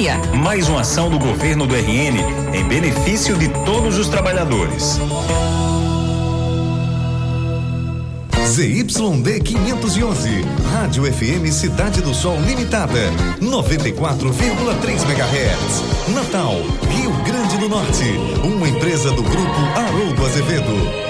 dia. Mais uma ação do governo do RN em benefício de todos os trabalhadores. ZYD 511, Rádio FM Cidade do Sol Limitada, 94,3 MHz. Natal, Rio Grande do Norte, uma empresa do Grupo Haroldo Azevedo.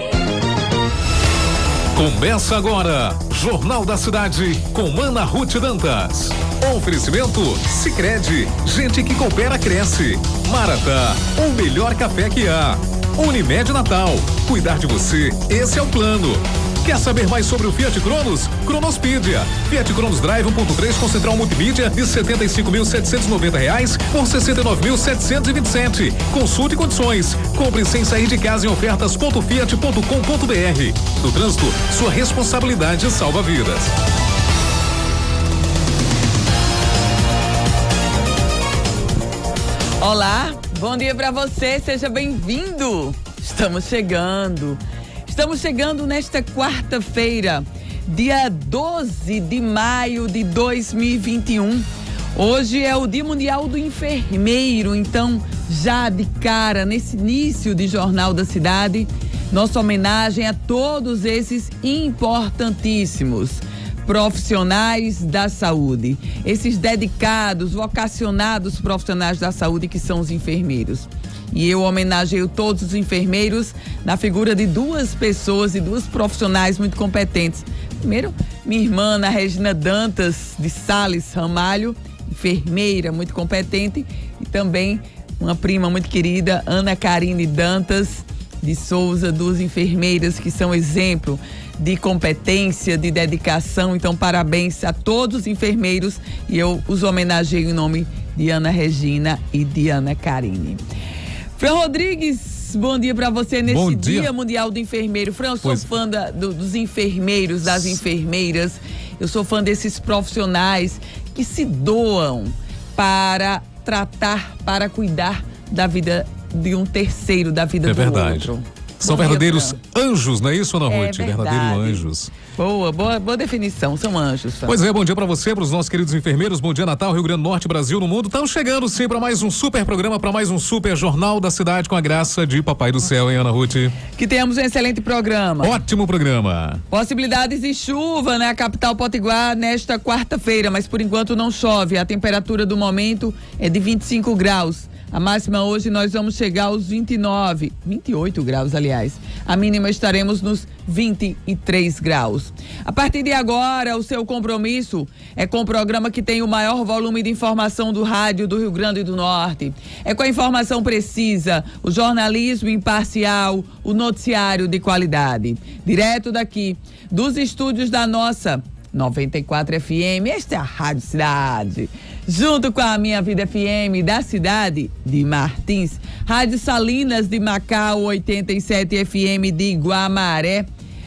Começa agora, Jornal da Cidade, com Ana Ruth Dantas. Oferecimento Sicredi, gente que coopera cresce. Maratá, o melhor café que há. Unimed Natal, cuidar de você, esse é o plano. Quer saber mais sobre o Fiat Cronos? Cronospedia. Fiat Cronos Drive 1.3 com central multimídia de R$75.790 por R$69.727. Consulte condições. Compre sem sair de casa em ofertas.fiat.com.br. No trânsito, sua responsabilidade salva vidas. Olá, bom dia para você, seja bem-vindo. Estamos chegando nesta quarta-feira, dia 12 de maio de 2021. Hoje é o Dia Mundial do Enfermeiro, então já de cara, nesse início de Jornal da Cidade, nossa homenagem a todos esses importantíssimos profissionais da saúde, esses dedicados, vocacionados profissionais da saúde que são os enfermeiros. E eu homenageio todos os enfermeiros na figura de duas pessoas e duas profissionais muito competentes. Primeiro, minha irmã Ana Regina Dantas de Sales Ramalho, enfermeira muito competente, e também uma prima muito querida, Ana Karine Dantas de Souza, duas enfermeiras que são exemplo de competência, de dedicação. Então, parabéns a todos os enfermeiros e eu os homenageio em nome de Ana Regina e de Ana Karine. Fran Rodrigues, bom dia pra você nesse Dia Mundial do Enfermeiro. Fran, eu sou fã dos enfermeiros, das enfermeiras. Eu sou fã desses profissionais que se doam para tratar, para cuidar da vida de um terceiro, da vida do outro. São verdadeiros anjos, não é isso, Ana Ruth? Verdadeiros anjos. Boa definição, são anjos. Pois é, bom dia pra você, pros nossos queridos enfermeiros, bom dia Natal, Rio Grande do Norte, Brasil, no mundo. Estamos chegando sim pra mais um super programa, pra mais um super Jornal da Cidade, com a graça de Papai do Céu, hein, Ana Ruth? Que tenhamos um excelente programa. Ótimo programa. Possibilidades de chuva na capital potiguar nesta quarta-feira, mas por enquanto não chove. A temperatura do momento é de 25 graus. A máxima hoje nós vamos chegar aos 28 graus, aliás. A mínima estaremos nos 23 graus. A partir de agora, o seu compromisso é com o programa que tem o maior volume de informação do rádio do Rio Grande do Norte. É com a informação precisa, o jornalismo imparcial, o noticiário de qualidade. Direto daqui, dos estúdios da nossa 94 FM, esta é a Rádio Cidade, junto com a Minha Vida FM da cidade de Martins, Rádio Salinas de Macau, 87 FM de Guamaré,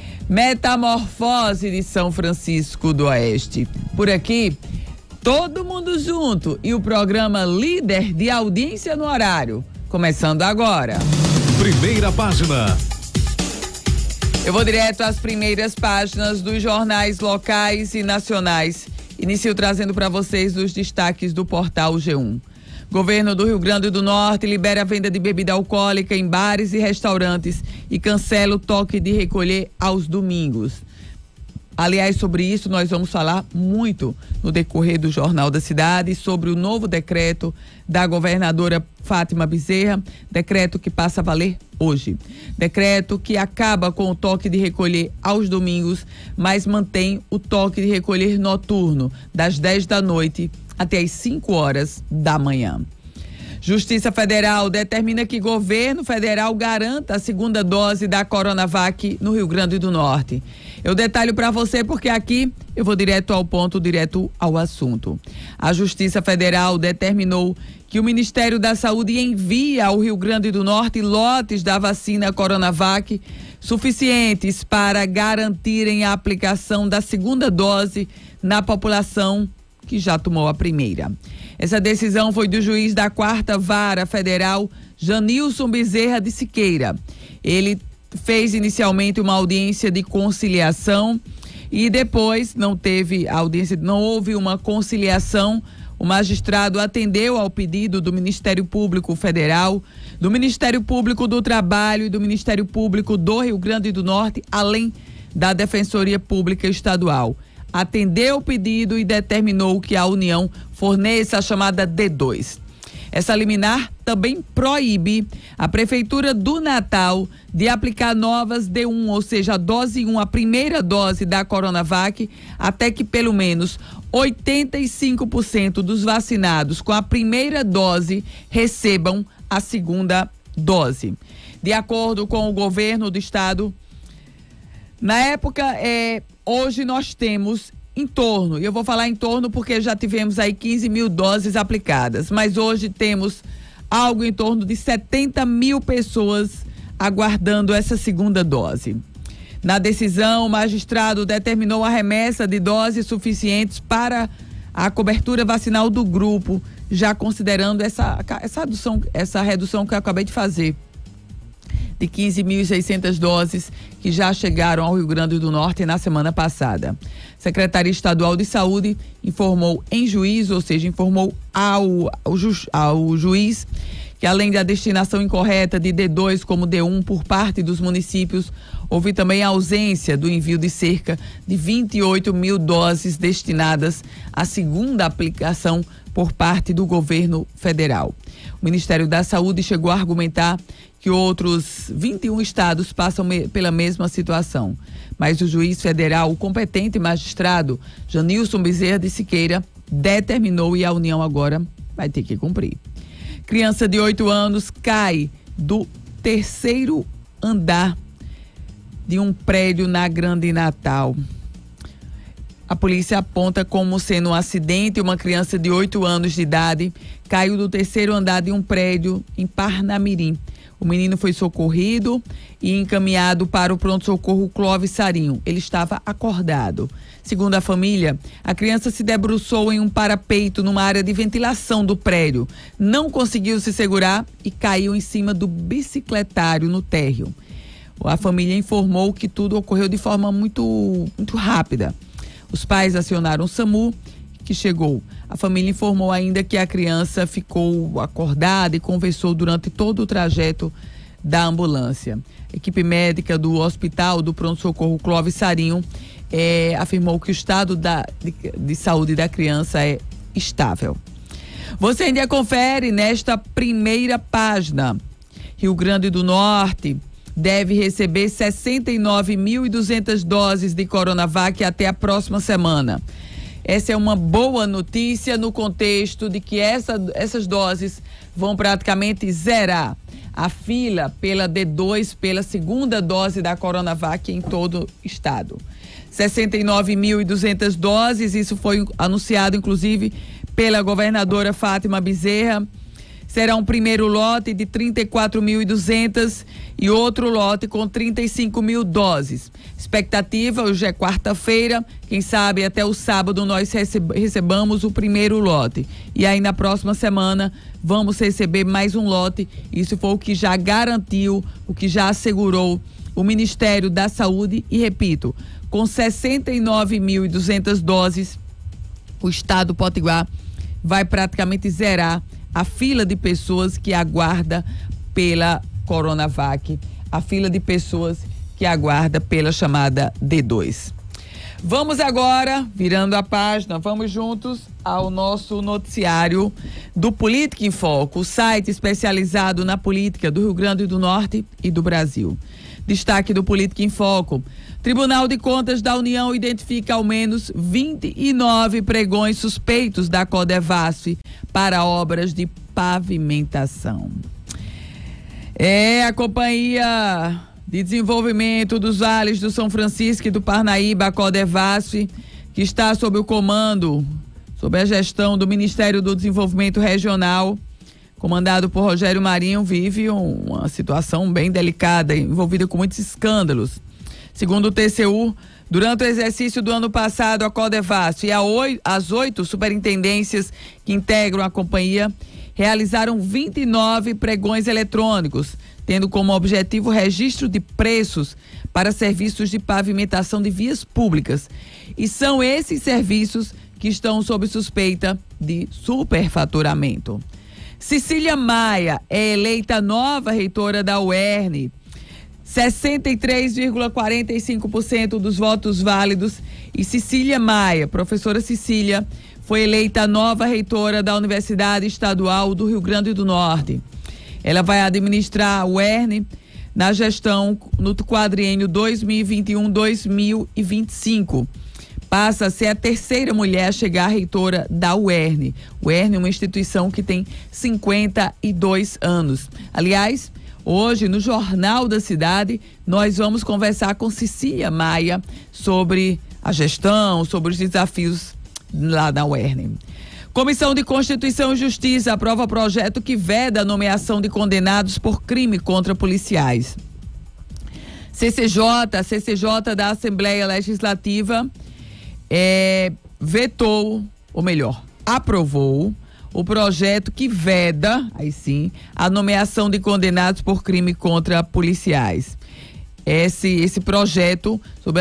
Metamorfose de São Francisco do Oeste. Por aqui, todo mundo junto e o programa líder de audiência no horário, começando agora. Primeira página. Eu vou direto às primeiras páginas dos jornais locais e nacionais. Inicio trazendo para vocês os destaques do portal G1. Governo do Rio Grande do Norte libera a venda de bebida alcoólica em bares e restaurantes e cancela o toque de recolher aos domingos. Aliás, sobre isso nós vamos falar muito no decorrer do Jornal da Cidade, sobre o novo decreto da governadora Fátima Bezerra, decreto que passa a valer hoje. Decreto que acaba com o toque de recolher aos domingos, mas mantém o toque de recolher noturno, das 10 da noite até as 5 horas da manhã. Justiça Federal determina que governo federal garanta a segunda dose da Coronavac no Rio Grande do Norte. Eu detalho para você porque aqui eu vou direto ao ponto, direto ao assunto. A Justiça Federal determinou que o Ministério da Saúde envia ao Rio Grande do Norte lotes da vacina Coronavac suficientes para garantirem a aplicação da segunda dose na população que já tomou a primeira. Essa decisão foi do juiz da 4ª Vara Federal, Janilson Bezerra de Siqueira. Ele fez inicialmente uma audiência de conciliação e depois não teve audiência, não houve uma conciliação, o magistrado atendeu ao pedido do Ministério Público Federal, do Ministério Público do Trabalho e do Ministério Público do Rio Grande do Norte, além da Defensoria Pública Estadual. Atendeu o pedido e determinou que a União forneça a chamada D2. Essa liminar também proíbe a Prefeitura do Natal de aplicar novas D1, ou seja, a dose 1, a primeira dose da Coronavac, até que pelo menos 85% dos vacinados com a primeira dose recebam a segunda dose. De acordo com o governo do estado, na época, hoje nós temos em torno, e eu vou falar em torno porque já tivemos aí 15 mil doses aplicadas, mas hoje temos algo em torno de 70 mil pessoas aguardando essa segunda dose. Na decisão, o magistrado determinou a remessa de doses suficientes para a cobertura vacinal do grupo, já considerando essa redução que eu acabei de fazer, de 15.600 doses que já chegaram ao Rio Grande do Norte na semana passada. A Secretaria Estadual de Saúde informou em juízo, ou seja, informou ao juiz que além da destinação incorreta de D2 como D1 por parte dos municípios, houve também a ausência do envio de cerca de 28 mil doses destinadas à segunda aplicação por parte do governo federal. O Ministério da Saúde chegou a argumentar que outros 21 estados passam pela mesma situação. Mas o juiz federal, o competente magistrado, Janilson Bezerra de Siqueira, determinou e a União agora vai ter que cumprir. Criança de 8 anos cai do 3º andar de um prédio na Grande Natal. A polícia aponta como sendo um acidente. Uma criança de 8 anos de idade caiu do 3º andar de um prédio em Parnamirim. O menino foi socorrido e encaminhado para o pronto-socorro Clóvis Sarinho. Ele estava acordado. Segundo a família, a criança se debruçou em um parapeito numa área de ventilação do prédio. Não conseguiu se segurar e caiu em cima do bicicletário no térreo. A família informou que tudo ocorreu de forma muito rápida. Os pais acionaram o SAMU, que chegou. A família informou ainda que a criança ficou acordada e conversou durante todo o trajeto da ambulância. A equipe médica do hospital do pronto-socorro Clóvis Sarinho afirmou que o estado de saúde da criança é estável. Você ainda confere nesta primeira página. Rio Grande do Norte deve receber 69.200 doses de Coronavac até a próxima semana. Essa é uma boa notícia no contexto de que essas doses vão praticamente zerar a fila pela D2, pela segunda dose da Coronavac em todo o estado. 69.200 doses, isso foi anunciado inclusive pela governadora Fátima Bezerra. Será um primeiro lote de 34.200 e outro lote com 35 mil doses. Expectativa, hoje é quarta-feira, quem sabe até o sábado nós recebamos o primeiro lote. E aí na próxima semana vamos receber mais um lote. Isso foi o que já garantiu, o que já assegurou o Ministério da Saúde. E repito, com 69.200 doses, o estado potiguar vai praticamente zerar a fila de pessoas que aguarda pela Coronavac, a fila de pessoas que aguarda pela chamada D2. Vamos agora, virando a página, vamos juntos ao nosso noticiário do Política em Foco, o site especializado na política do Rio Grande do Norte e do Brasil. Destaque do Política em Foco. Tribunal de Contas da União identifica ao menos 29 pregões suspeitos da Codevasf para obras de pavimentação. A Companhia de Desenvolvimento dos Vales do São Francisco e do Parnaíba, a Codevasf, que está sob o comando, sob a gestão do Ministério do Desenvolvimento Regional, comandado por Rogério Marinho, vive uma situação bem delicada, envolvida com muitos escândalos. Segundo o TCU, durante o exercício do ano passado, a Codevasf e as 8 superintendências que integram a companhia realizaram 29 pregões eletrônicos, tendo como objetivo o registro de preços para serviços de pavimentação de vias públicas. E são esses serviços que estão sob suspeita de superfaturamento. Cecília Maia é eleita nova reitora da UERN. 63,45% dos votos válidos, e Cecília Maia, professora Cecília, foi eleita nova reitora da Universidade Estadual do Rio Grande do Norte. Ela vai administrar a UERN na gestão no quadriênio 2021-2025. Passa a ser a terceira mulher a chegar reitora da UERN. UERN é uma instituição que tem 52 anos. Aliás, hoje, no Jornal da Cidade, nós vamos conversar com Cecília Maia sobre a gestão, sobre os desafios lá da UERN. Comissão de Constituição e Justiça aprova projeto que veda a nomeação de condenados por crime contra policiais. CCJ da Assembleia Legislativa vetou, ou melhor, aprovou o projeto que veda, aí sim, a nomeação de condenados por crime contra policiais. Esse projeto, sob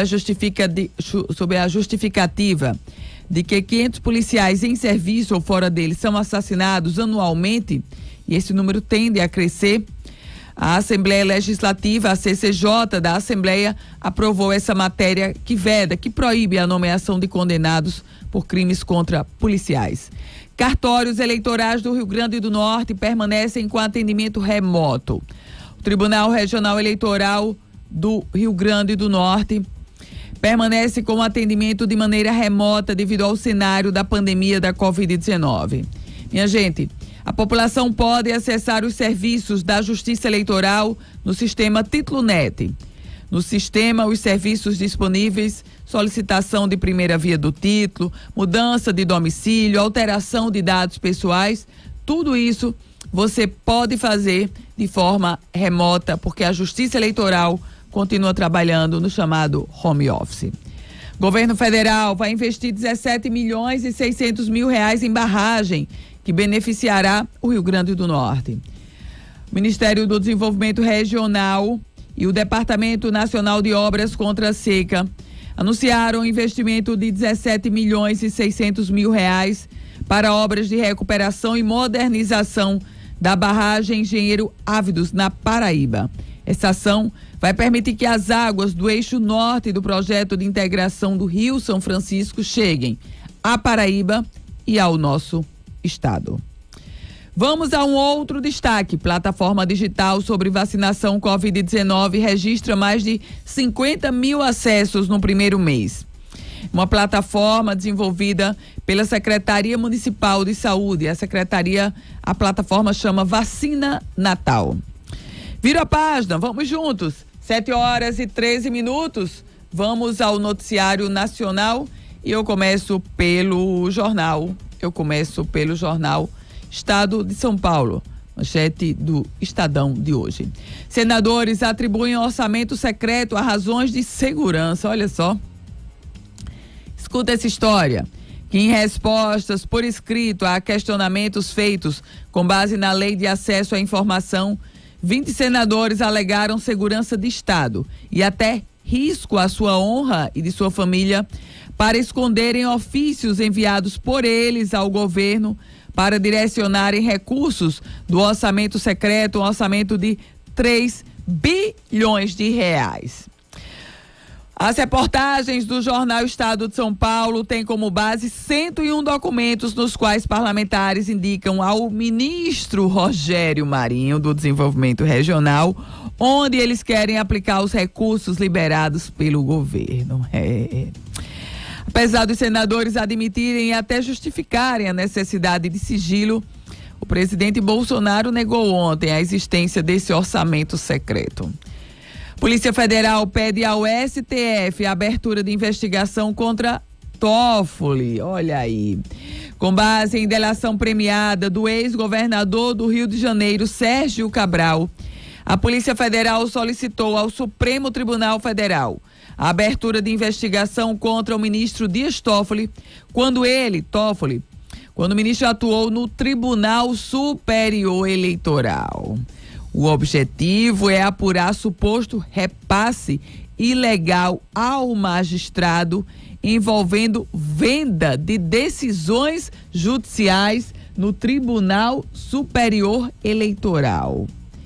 a justificativa de que 500 policiais em serviço ou fora dele são assassinados anualmente, e esse número tende a crescer, a Assembleia Legislativa, a CCJ da Assembleia, aprovou essa matéria que veda, que proíbe a nomeação de condenados por crimes contra policiais. Cartórios eleitorais do Rio Grande do Norte permanecem com atendimento remoto. O Tribunal Regional Eleitoral do Rio Grande do Norte permanece com atendimento de maneira remota devido ao cenário da pandemia da Covid-19. Minha gente, a população pode acessar os serviços da Justiça Eleitoral no sistema TítuloNet. No sistema, os serviços disponíveis: solicitação de primeira via do título, mudança de domicílio, alteração de dados pessoais, tudo isso você pode fazer de forma remota, porque a Justiça Eleitoral continua trabalhando no chamado home office. Governo federal vai investir 17.600.000 reais em barragem, que beneficiará o Rio Grande do Norte. O Ministério do Desenvolvimento Regional e o Departamento Nacional de Obras contra a Seca anunciaram um investimento de 17.600.000 reais para obras de recuperação e modernização da barragem Engenheiro Ávidos, na Paraíba. Essa ação vai permitir que as águas do eixo norte do projeto de integração do Rio São Francisco cheguem à Paraíba e ao nosso estado. Vamos a um outro destaque. Plataforma digital sobre vacinação Covid-19 registra mais de 50 mil acessos no primeiro mês. Uma plataforma desenvolvida pela Secretaria Municipal de Saúde. A plataforma chama Vacina Natal. Vira a página, vamos juntos. 7h13. Vamos ao noticiário nacional e eu começo pelo jornal Estado de São Paulo, manchete do Estadão de hoje. Senadores atribuem orçamento secreto a razões de segurança. Olha só. Escuta essa história. Que em respostas por escrito a questionamentos feitos com base na Lei de Acesso à Informação, 20 senadores alegaram segurança de Estado e até risco à sua honra e de sua família para esconderem ofícios enviados por eles ao governo para direcionarem recursos do orçamento secreto, um orçamento de 3 bilhões de reais. As reportagens do jornal Estado de São Paulo têm como base 101 documentos nos quais parlamentares indicam ao ministro Rogério Marinho do Desenvolvimento Regional onde eles querem aplicar os recursos liberados pelo governo. Apesar dos senadores admitirem e até justificarem a necessidade de sigilo, o presidente Bolsonaro negou ontem a existência desse orçamento secreto. Polícia Federal pede ao STF a abertura de investigação contra Toffoli. Olha aí. Com base em delação premiada do ex-governador do Rio de Janeiro, Sérgio Cabral, a Polícia Federal solicitou ao Supremo Tribunal Federal a abertura de investigação contra o ministro Dias Toffoli, quando o ministro atuou no Tribunal Superior Eleitoral. O objetivo é apurar suposto repasse ilegal ao magistrado envolvendo venda de decisões judiciais no Tribunal Superior Eleitoral.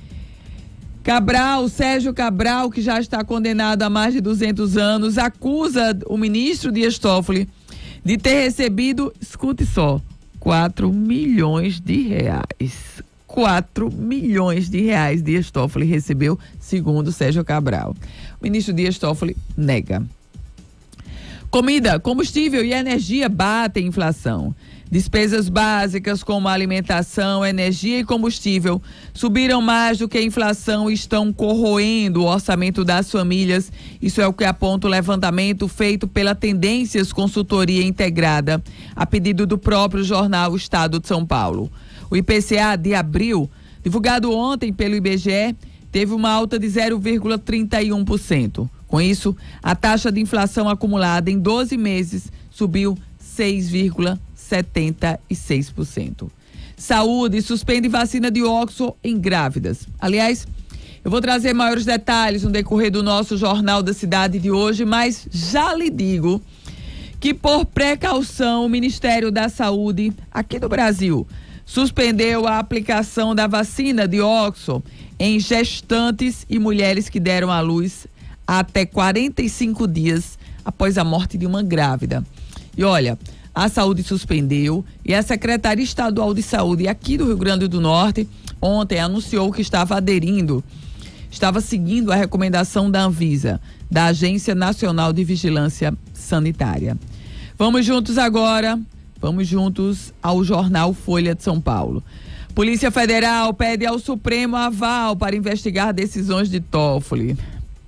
Sérgio Cabral, que já está condenado a mais de 200 anos, acusa o ministro Dias Toffoli de ter recebido, escute só, 4 milhões de reais. 4 milhões de reais Dias Toffoli recebeu, segundo Sérgio Cabral. O ministro Dias Toffoli nega. Comida, combustível e energia batem inflação. Despesas básicas como alimentação, energia e combustível subiram mais do que a inflação e estão corroendo o orçamento das famílias. Isso é o que aponta o levantamento feito pela Tendências Consultoria Integrada, a pedido do próprio jornal Estado de São Paulo. O IPCA de abril, divulgado ontem pelo IBGE, teve uma alta de 0,31%. Com isso, a taxa de inflação acumulada em 12 meses subiu 6,76%. Saúde suspende vacina de Oxford em grávidas. Aliás, eu vou trazer maiores detalhes no decorrer do nosso Jornal da Cidade de hoje, mas já lhe digo que, por precaução, o Ministério da Saúde aqui do Brasil suspendeu a aplicação da vacina de Oxford em gestantes e mulheres que deram à luz até 45 dias após a morte de uma grávida. E olha, a saúde suspendeu e a Secretaria Estadual de Saúde aqui do Rio Grande do Norte ontem anunciou que estava seguindo a recomendação da Anvisa, da Agência Nacional de Vigilância Sanitária. Vamos juntos ao jornal Folha de São Paulo. Polícia Federal pede ao Supremo aval para investigar decisões de Toffoli.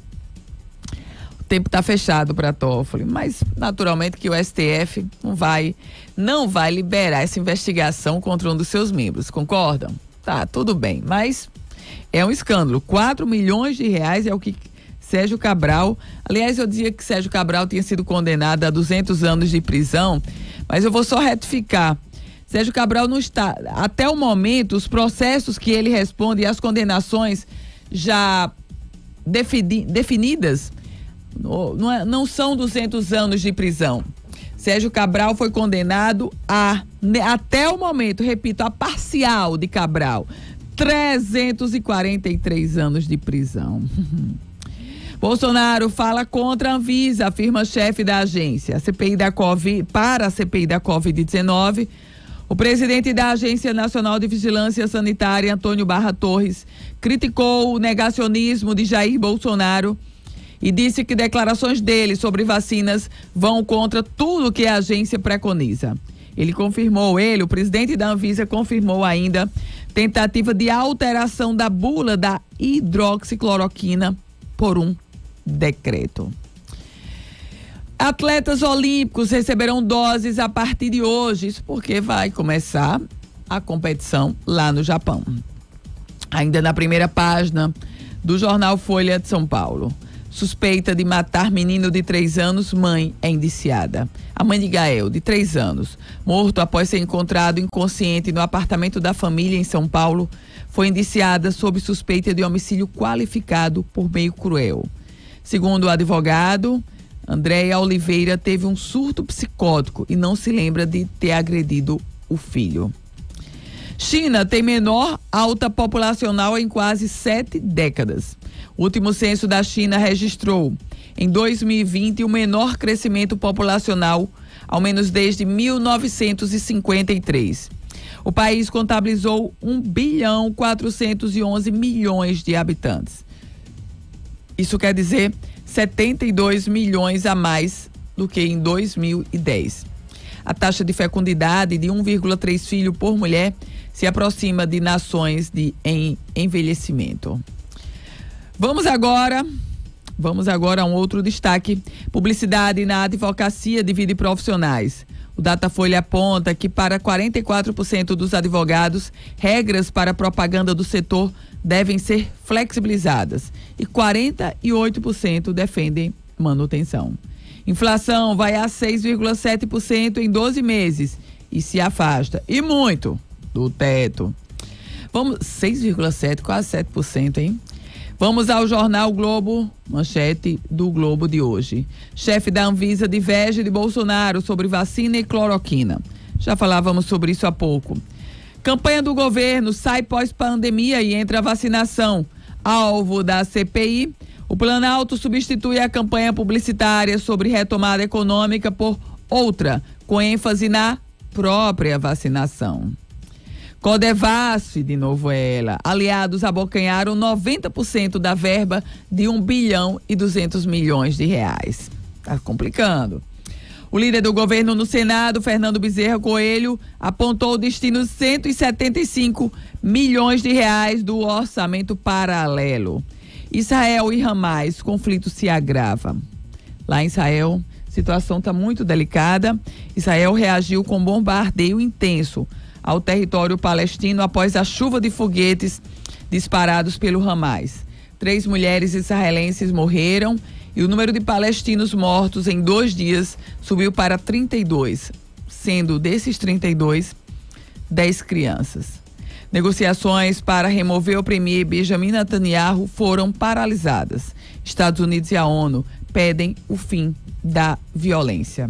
O tempo está fechado para Toffoli, mas naturalmente que o STF não vai liberar essa investigação contra um dos seus membros, concordam? Tá, tudo bem, mas é um escândalo. 4 milhões de reais é o que Sérgio Cabral, aliás, eu dizia que Sérgio Cabral tinha sido condenado a 200 anos de prisão, mas eu vou só retificar. Sérgio Cabral não está, até o momento, os processos que ele responde e as condenações já definidas não são 200 anos de prisão. Sérgio Cabral foi condenado até o momento, repito, a parcial de Cabral, 343 anos de prisão. Bolsonaro fala contra a Anvisa, afirma chefe da agência. Para a CPI da Covid-19, o presidente da Agência Nacional de Vigilância Sanitária, Antônio Barra Torres, criticou o negacionismo de Jair Bolsonaro e disse que declarações dele sobre vacinas vão contra tudo que a agência preconiza. O presidente da Anvisa, confirmou ainda tentativa de alteração da bula da hidroxicloroquina por um decreto. Atletas olímpicos receberão doses a partir de hoje, isso porque vai começar a competição lá no Japão. Ainda na primeira página do jornal Folha de São Paulo. Suspeita de matar menino de 3 anos, mãe é indiciada. A mãe de Gael, de 3 anos, morto após ser encontrado inconsciente no apartamento da família em São Paulo, foi indiciada sob suspeita de homicídio qualificado por meio cruel. Segundo o advogado, Andréia Oliveira teve um surto psicótico e não se lembra de ter agredido o filho. China tem menor alta populacional em quase 7 décadas. O último censo da China registrou, em 2020, o menor crescimento populacional, ao menos desde 1953. O país contabilizou 1,411 bilhão de habitantes. Isso quer dizer 72 milhões a mais do que em 2010. A taxa de fecundidade de 1,3 filho por mulher se aproxima de nações em envelhecimento. Vamos agora a um outro destaque. Publicidade na advocacia divide profissionais. O Datafolha aponta que para 44% dos advogados, regras para propaganda do setor devem ser flexibilizadas e 48% defendem manutenção. Inflação vai a 6,7% em 12 meses e se afasta, e muito, do teto. 6,7%, quase 7%, hein? Vamos ao jornal Globo, manchete do Globo de hoje. Chefe da Anvisa diverge de Bolsonaro sobre vacina e cloroquina. Já falávamos sobre isso há pouco. Campanha do governo sai pós-pandemia e entra a vacinação. Alvo da CPI, o Planalto substitui a campanha publicitária sobre retomada econômica por outra, com ênfase na própria vacinação. Codevasf, de novo ela. Aliados abocanharam 90% da verba de 1 bilhão e 200 milhões de reais. Tá complicando. O líder do governo no Senado, Fernando Bezerra Coelho, apontou o destino de 175 milhões de reais do orçamento paralelo. Israel e Hamas, conflito se agrava. Lá em Israel, a situação está muito delicada. Israel reagiu com bombardeio intenso ao território palestino após a chuva de foguetes disparados pelo Hamas. 3 mulheres israelenses morreram e o número de palestinos mortos em 2 dias subiu para 32, sendo desses 32, 10 crianças. Negociações para remover o premier Benjamin Netanyahu foram paralisadas. Estados Unidos e a ONU pedem o fim da violência.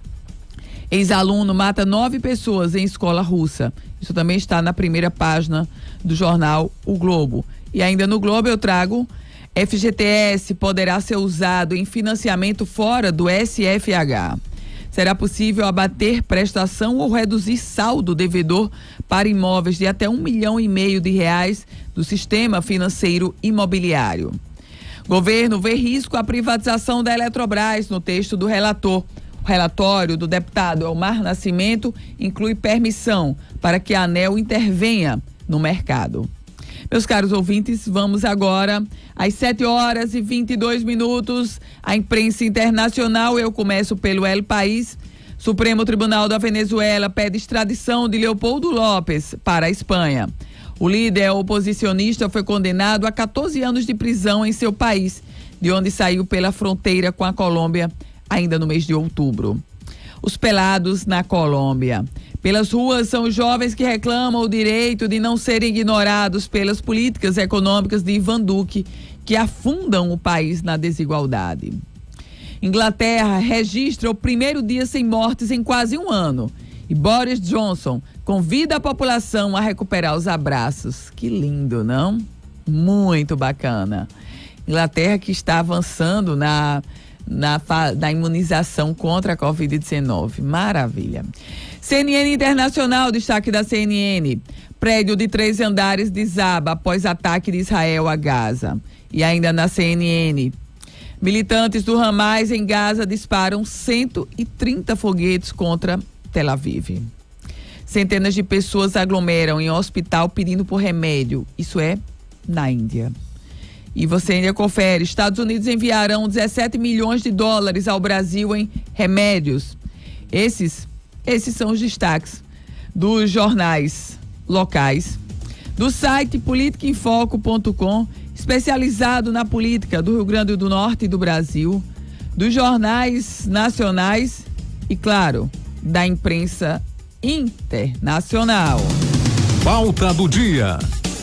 Ex-aluno mata 9 pessoas em escola russa. Isso também está na primeira página do jornal O Globo. E ainda no Globo eu trago: FGTS poderá ser usado em financiamento fora do SFH. Será possível abater prestação ou reduzir saldo devedor para imóveis de até R$1,5 milhão de reais do sistema financeiro imobiliário. Governo vê risco à privatização da Eletrobras no texto do relator. O relatório do deputado Elmar Nascimento inclui permissão para que a ANEEL intervenha no mercado. Meus caros ouvintes, vamos agora às 7h22. A imprensa internacional, eu começo pelo El País. Supremo Tribunal da Venezuela pede extradição de Leopoldo López para a Espanha. O líder oposicionista foi condenado a 14 anos de prisão em seu país, de onde saiu pela fronteira com a Colômbia ainda no mês de outubro. Os pelados na Colômbia. Pelas ruas são os jovens que reclamam o direito de não serem ignorados pelas políticas econômicas de Ivan Duque, que afundam o país na desigualdade. Inglaterra registra o primeiro dia sem mortes em quase um ano. E Boris Johnson convida a população a recuperar os abraços. Que lindo, não? Muito bacana. Inglaterra que está avançando na imunização contra a Covid-19. Maravilha. CNN Internacional, destaque da CNN. Prédio de 3 andares desaba após ataque de Israel a Gaza. E ainda na CNN, militantes do Hamas em Gaza disparam 130 foguetes contra Tel Aviv. Centenas de pessoas aglomeram em um hospital pedindo por remédio. Isso é na Índia. E você ainda confere: Estados Unidos enviarão 17 milhões de dólares ao Brasil em remédios. Esses são os destaques dos jornais locais, do site politicaemfoco.com, especializado na política do Rio Grande do Norte e do Brasil, dos jornais nacionais e, claro, da imprensa internacional. Pauta do dia.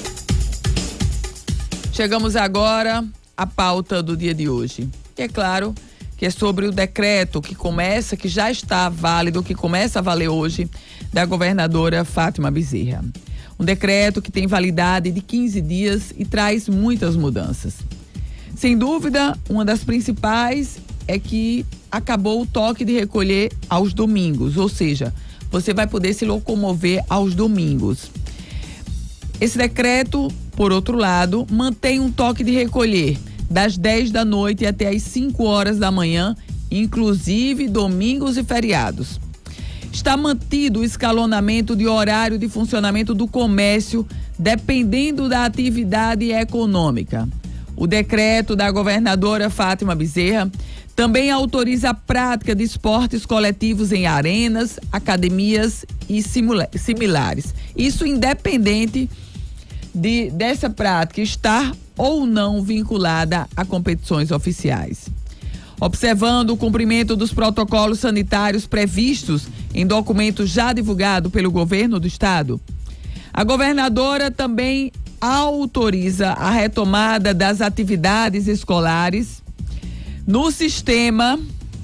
Chegamos agora à pauta do dia de hoje. E é claro que é sobre o decreto que já está válido, que começa a valer hoje, da governadora Fátima Bezerra. Um decreto que tem validade de 15 dias e traz muitas mudanças. Sem dúvida, uma das principais é que acabou o toque de recolher aos domingos, ou seja, você vai poder se locomover aos domingos. Esse decreto, por outro lado, mantém um toque de recolher das 10 da noite até as 5 horas da manhã, inclusive domingos e feriados. Está mantido o escalonamento de horário de funcionamento do comércio, dependendo da atividade econômica. O decreto da governadora Fátima Bezerra também autoriza a prática de esportes coletivos em arenas, academias e similares. Isso independente dessa prática estar ou não vinculada a competições oficiais. Observando o cumprimento dos protocolos sanitários previstos em documento já divulgado pelo governo do estado, a governadora também autoriza a retomada das atividades escolares no sistema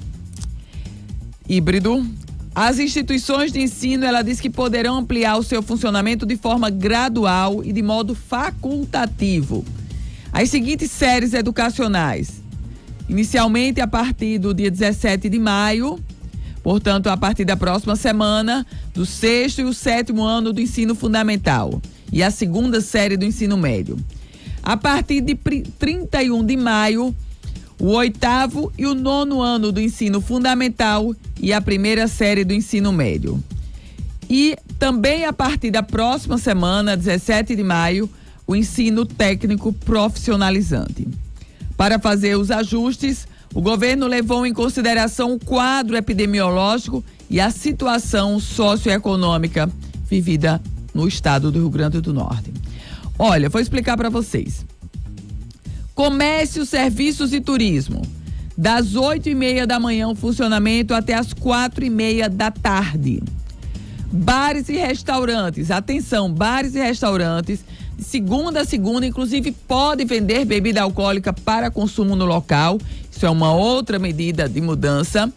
híbrido. As instituições de ensino, ela diz que poderão ampliar o seu funcionamento de forma gradual e de modo facultativo. As seguintes séries educacionais. Inicialmente, a partir do dia 17 de maio, portanto, a partir da próxima semana, do 6º e o 7º ano do ensino fundamental e a segunda série do ensino médio. A partir de 31 de maio, o 8º e o 9º ano do ensino fundamental e a primeira série do ensino médio. E também a partir da próxima semana, 17 de maio, o ensino técnico profissionalizante. Para fazer os ajustes, o governo levou em consideração o quadro epidemiológico e a situação socioeconômica vivida no estado do Rio Grande do Norte. Olha, vou explicar para vocês. Comércio, serviços e turismo. Das 8h30 da manhã o funcionamento até as 4h30 da tarde. Bares e restaurantes. Atenção, bares e restaurantes, de segunda a segunda, inclusive pode vender bebida alcoólica para consumo no local. Isso é uma outra medida de mudança.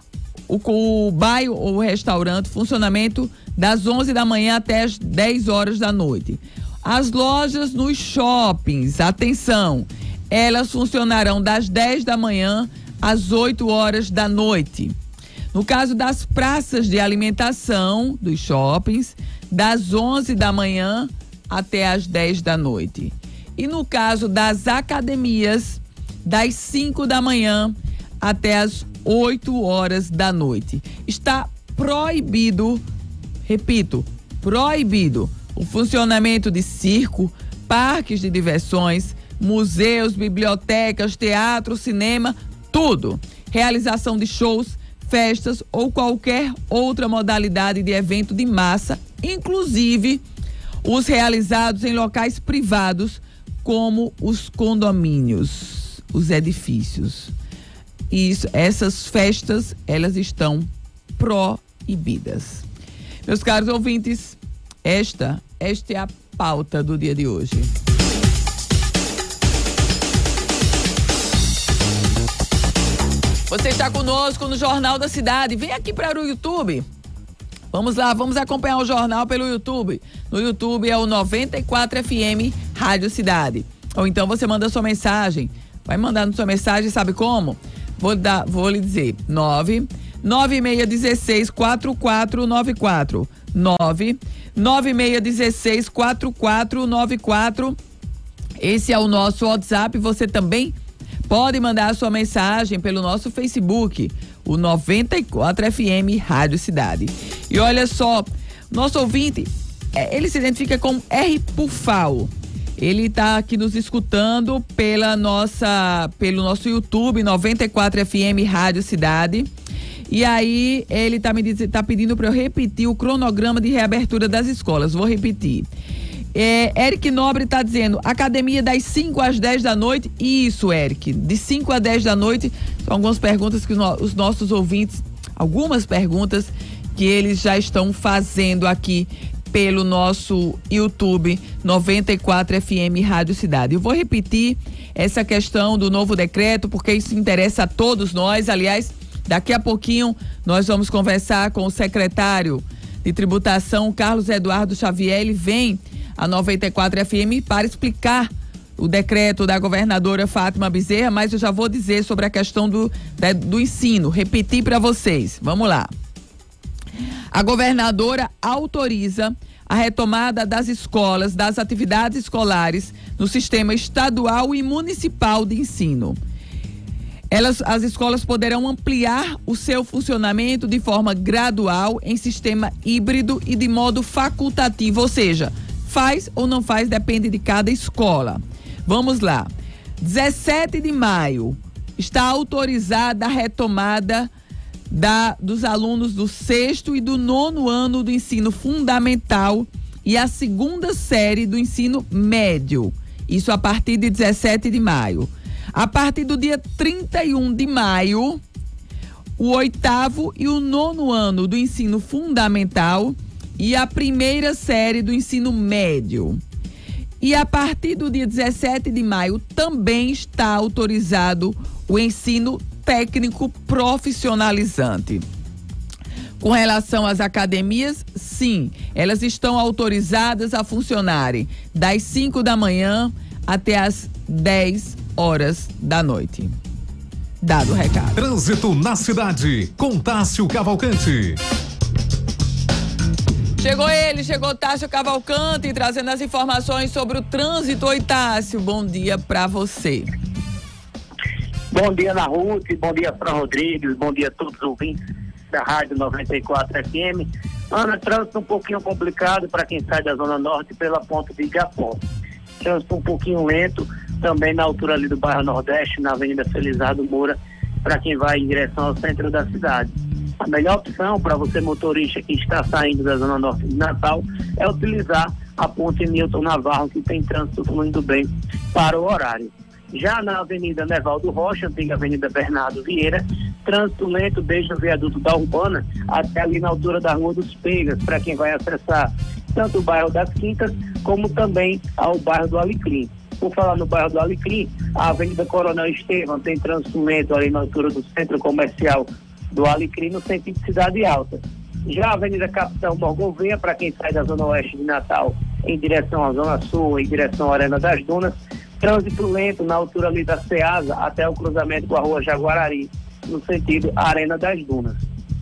O bar ou restaurante, funcionamento das 11 da manhã até as 10 horas da noite. As lojas nos shoppings, atenção, elas funcionarão das 10 da manhã às 8 horas da noite. No caso das praças de alimentação dos shoppings, das 11 da manhã até as 10 da noite. E no caso das academias, das 5 da manhã até as 8 horas da noite. Está proibido, repito, proibido o funcionamento de circo, parques de diversões, museus, bibliotecas, teatro, cinema, tudo. Realização de shows, festas ou qualquer outra modalidade de evento de massa, inclusive os realizados em locais privados, como os condomínios, os edifícios. Essas festas, elas estão proibidas. Meus caros ouvintes, esta é a pauta do dia de hoje. Você está conosco no Jornal da Cidade. Vem aqui para o YouTube. Vamos lá, vamos acompanhar o jornal pelo YouTube. No YouTube é o 94 FM Rádio Cidade. Ou então você manda sua mensagem. Vai mandando sua mensagem, sabe como? Vou lhe dizer. 99616-4494. 99616-4494. Esse é o nosso WhatsApp. Você também pode mandar a sua mensagem pelo nosso Facebook, o 94 FM Rádio Cidade. E olha só, nosso ouvinte, ele se identifica como R. Pufal. Ele está aqui nos escutando pelo nosso YouTube, 94 FM Rádio Cidade. E aí ele tá pedindo para eu repetir o cronograma de reabertura das escolas. Vou repetir. Eric Nobre está dizendo, academia das 5 às 10 da noite. Isso, Eric, de 5 a 10 da noite. São algumas perguntas que os nossos ouvintes, algumas perguntas que eles já estão fazendo aqui pelo nosso YouTube 94 FM Rádio Cidade. Eu vou repetir essa questão do novo decreto, porque isso interessa a todos nós. Aliás, daqui a pouquinho nós vamos conversar com o secretário de Tributação, Carlos Eduardo Xavier. Ele vem a 94 FM para explicar o decreto da governadora Fátima Bezerra, mas eu já vou dizer sobre a questão do ensino, repetir para vocês. Vamos lá. A governadora autoriza a retomada das escolas, das atividades escolares no sistema estadual e municipal de ensino. As escolas poderão ampliar o seu funcionamento de forma gradual em sistema híbrido e de modo facultativo, ou seja, faz ou não faz, depende de cada escola. Vamos lá. 17 de maio está autorizada a retomada dos alunos do 6º e do 9º ano do ensino fundamental e a segunda série do ensino médio. Isso a partir de 17 de maio. A partir do dia 31 de maio, o 8º e o 9º ano do ensino fundamental e a primeira série do ensino médio. E a partir do dia 17 de maio também está autorizado o ensino técnico profissionalizante. Com relação às academias, sim, elas estão autorizadas a funcionarem das 5 da manhã até as 10 horas da noite. Dado o recado. Trânsito na cidade, com Tássio Cavalcante. Chegou Tássio Cavalcante, trazendo as informações sobre o trânsito. Oi, Tássio, bom dia para você. Bom dia, Ana Ruth, bom dia, Fran Rodrigues, bom dia a todos os ouvintes da Rádio 94 FM. Ana, trânsito um pouquinho complicado para quem sai da Zona Norte pela ponte de Igapó. Trânsito um pouquinho lento também na altura ali do bairro Nordeste, na Avenida Felizardo Moura, para quem vai em direção ao centro da cidade. A melhor opção para você, motorista que está saindo da Zona Norte de Natal, é utilizar a ponte Newton Navarro, que tem trânsito fluindo bem para o horário. Já na Avenida Nevaldo Rocha, antiga Avenida Bernardo Vieira, trânsito lento desde o viaduto da Urbana até ali na altura da Rua dos Pegas, para quem vai acessar tanto o bairro das Quintas, como também ao bairro do Alecrim. Por falar no bairro do Alecrim, a Avenida Coronel Estevam tem trânsito lento ali na altura do centro comercial do Alecrim, no sentido de Cidade Alta. Já a Avenida Capitão Morgan Gouveia, para quem sai da Zona Oeste de Natal em direção à Zona Sul, em direção à Arena das Dunas, trânsito lento na altura ali da Ceasa até o cruzamento com a Rua Jaguarari, no sentido Arena das Dunas.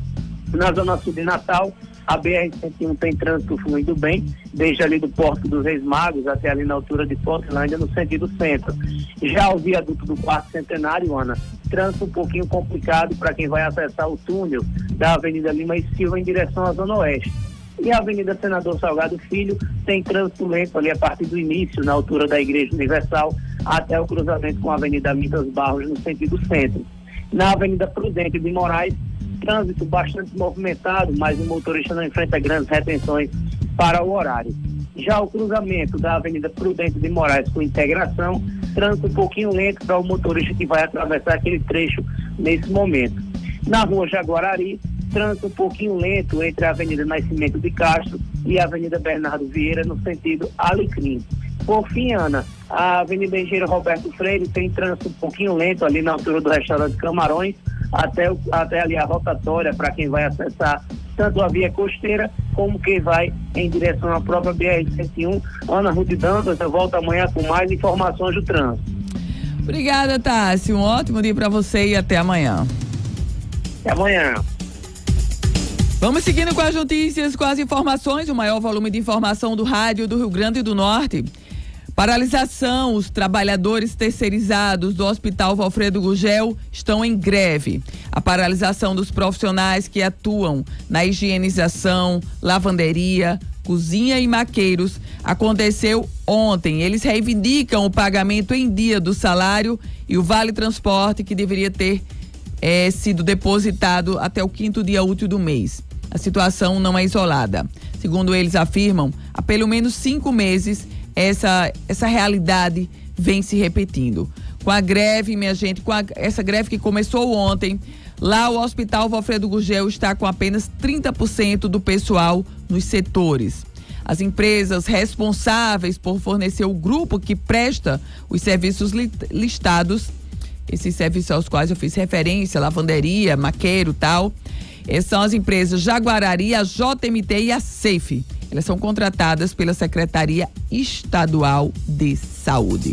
Na Zona Sul de Natal, a BR-101 tem trânsito fluindo bem, desde ali do Porto dos Reis Magos até ali na altura de Portolândia, no sentido centro. Já o viaduto do Quarto Centenário, Ana, trânsito um pouquinho complicado para quem vai acessar o túnel da Avenida Lima e Silva em direção à Zona Oeste. E a Avenida Senador Salgado Filho tem trânsito lento ali a partir do início, na altura da Igreja Universal, até o cruzamento com a Avenida Mitas Barros, no sentido centro. Na Avenida Prudente de Moraes, trânsito bastante movimentado, mas o motorista não enfrenta grandes retenções para o horário. Já o cruzamento da Avenida Prudente de Moraes com Integração, trânsito um pouquinho lento para o motorista que vai atravessar aquele trecho nesse momento. Na Rua Jaguarari, trânsito um pouquinho lento entre a Avenida Nascimento de Castro e a Avenida Bernardo Vieira, no sentido Alecrim. Por fim, Ana, a Avenida Engenheiro Roberto Freire tem trânsito um pouquinho lento ali na altura do restaurante Camarões, até ali a rotatória para quem vai acessar tanto a via costeira como quem vai em direção à própria BR-101. Ana Ruth Dantas, eu volto amanhã com mais informações do trânsito. Obrigada, Tássio. Um ótimo dia para você e até amanhã. Até amanhã. Vamos seguindo com as notícias, com as informações, o maior volume de informação do rádio do Rio Grande do Norte. Paralisação, os trabalhadores terceirizados do Hospital Valfredo Gugel estão em greve. A paralisação dos profissionais que atuam na higienização, lavanderia, cozinha e maqueiros aconteceu ontem. Eles reivindicam o pagamento em dia do salário e o vale transporte que deveria ter sido depositado até o 5º dia útil do mês. A situação não é isolada. Segundo eles afirmam, há pelo menos 5 meses essa realidade vem se repetindo. Com a greve, minha gente, essa greve que começou ontem, lá o Hospital Valfredo Gugel está com apenas 30% do pessoal nos setores. As empresas responsáveis por fornecer o grupo que presta os serviços listados, esses serviços aos quais eu fiz referência, lavanderia, maqueiro, tal, são as empresas Jaguarari, a JMT e a Safe. Elas são contratadas pela Secretaria Estadual de Saúde.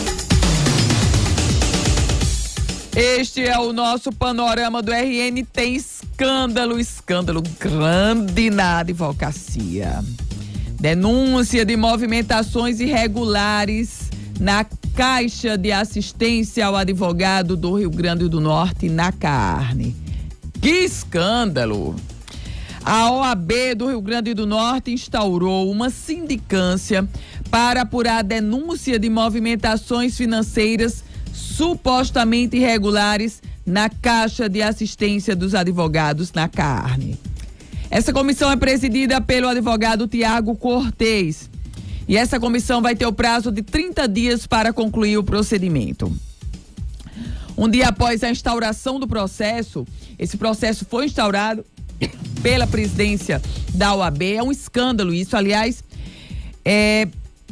Este é o nosso panorama do RN. Tem escândalo grande na advocacia. Denúncia de movimentações irregulares na Caixa de Assistência ao Advogado do Rio Grande do Norte, na CARNE. Que escândalo! A OAB do Rio Grande do Norte instaurou uma sindicância para apurar a denúncia de movimentações financeiras supostamente irregulares na Caixa de Assistência dos Advogados, na CARNE. Essa comissão é presidida pelo advogado Tiago Cortez. E essa comissão vai ter o prazo de 30 dias para concluir o procedimento. Um dia após a instauração do processo, esse processo foi instaurado pela presidência da OAB. É um escândalo isso, aliás,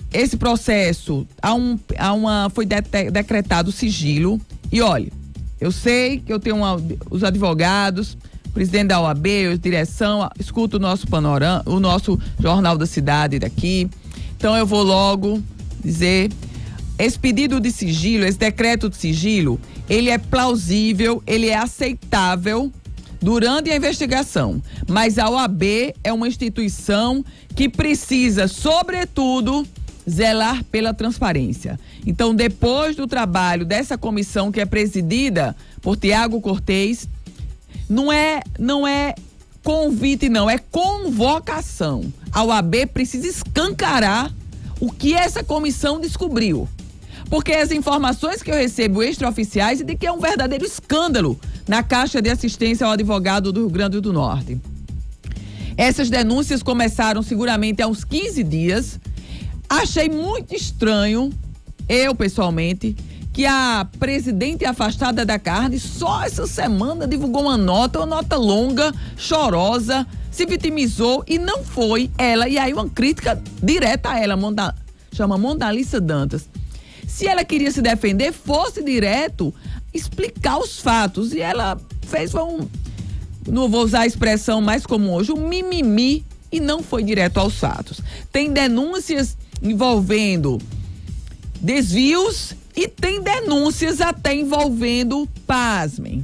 esse processo, foi decretado sigilo. E olha, eu sei que eu tenho os advogados, o presidente da OAB, a direção, escuta o nosso panorama, o nosso Jornal da Cidade daqui. Então eu vou logo dizer, esse pedido de sigilo, esse decreto de sigilo, ele é plausível, ele é aceitável durante a investigação. Mas a OAB é uma instituição que precisa, sobretudo, zelar pela transparência. Então, depois do trabalho dessa comissão que é presidida por Tiago Cortez, não é convite, não, é convocação. A OAB precisa escancarar o que essa comissão descobriu. Porque as informações que eu recebo extraoficiais é de que é um verdadeiro escândalo na Caixa de Assistência ao Advogado do Rio Grande do Norte. Essas denúncias começaram seguramente há uns 15 dias. Achei muito estranho, eu pessoalmente, que a presidente afastada da carne só essa semana divulgou uma nota longa, chorosa, se vitimizou e não foi ela. E aí uma crítica direta a ela, chama Mondalissa Dantas. Se ela queria se defender, fosse direto explicar os fatos. E ela fez, não vou usar a expressão mais comum hoje, um mimimi, e não foi direto aos fatos. Tem denúncias envolvendo desvios e tem denúncias até envolvendo, pasmem,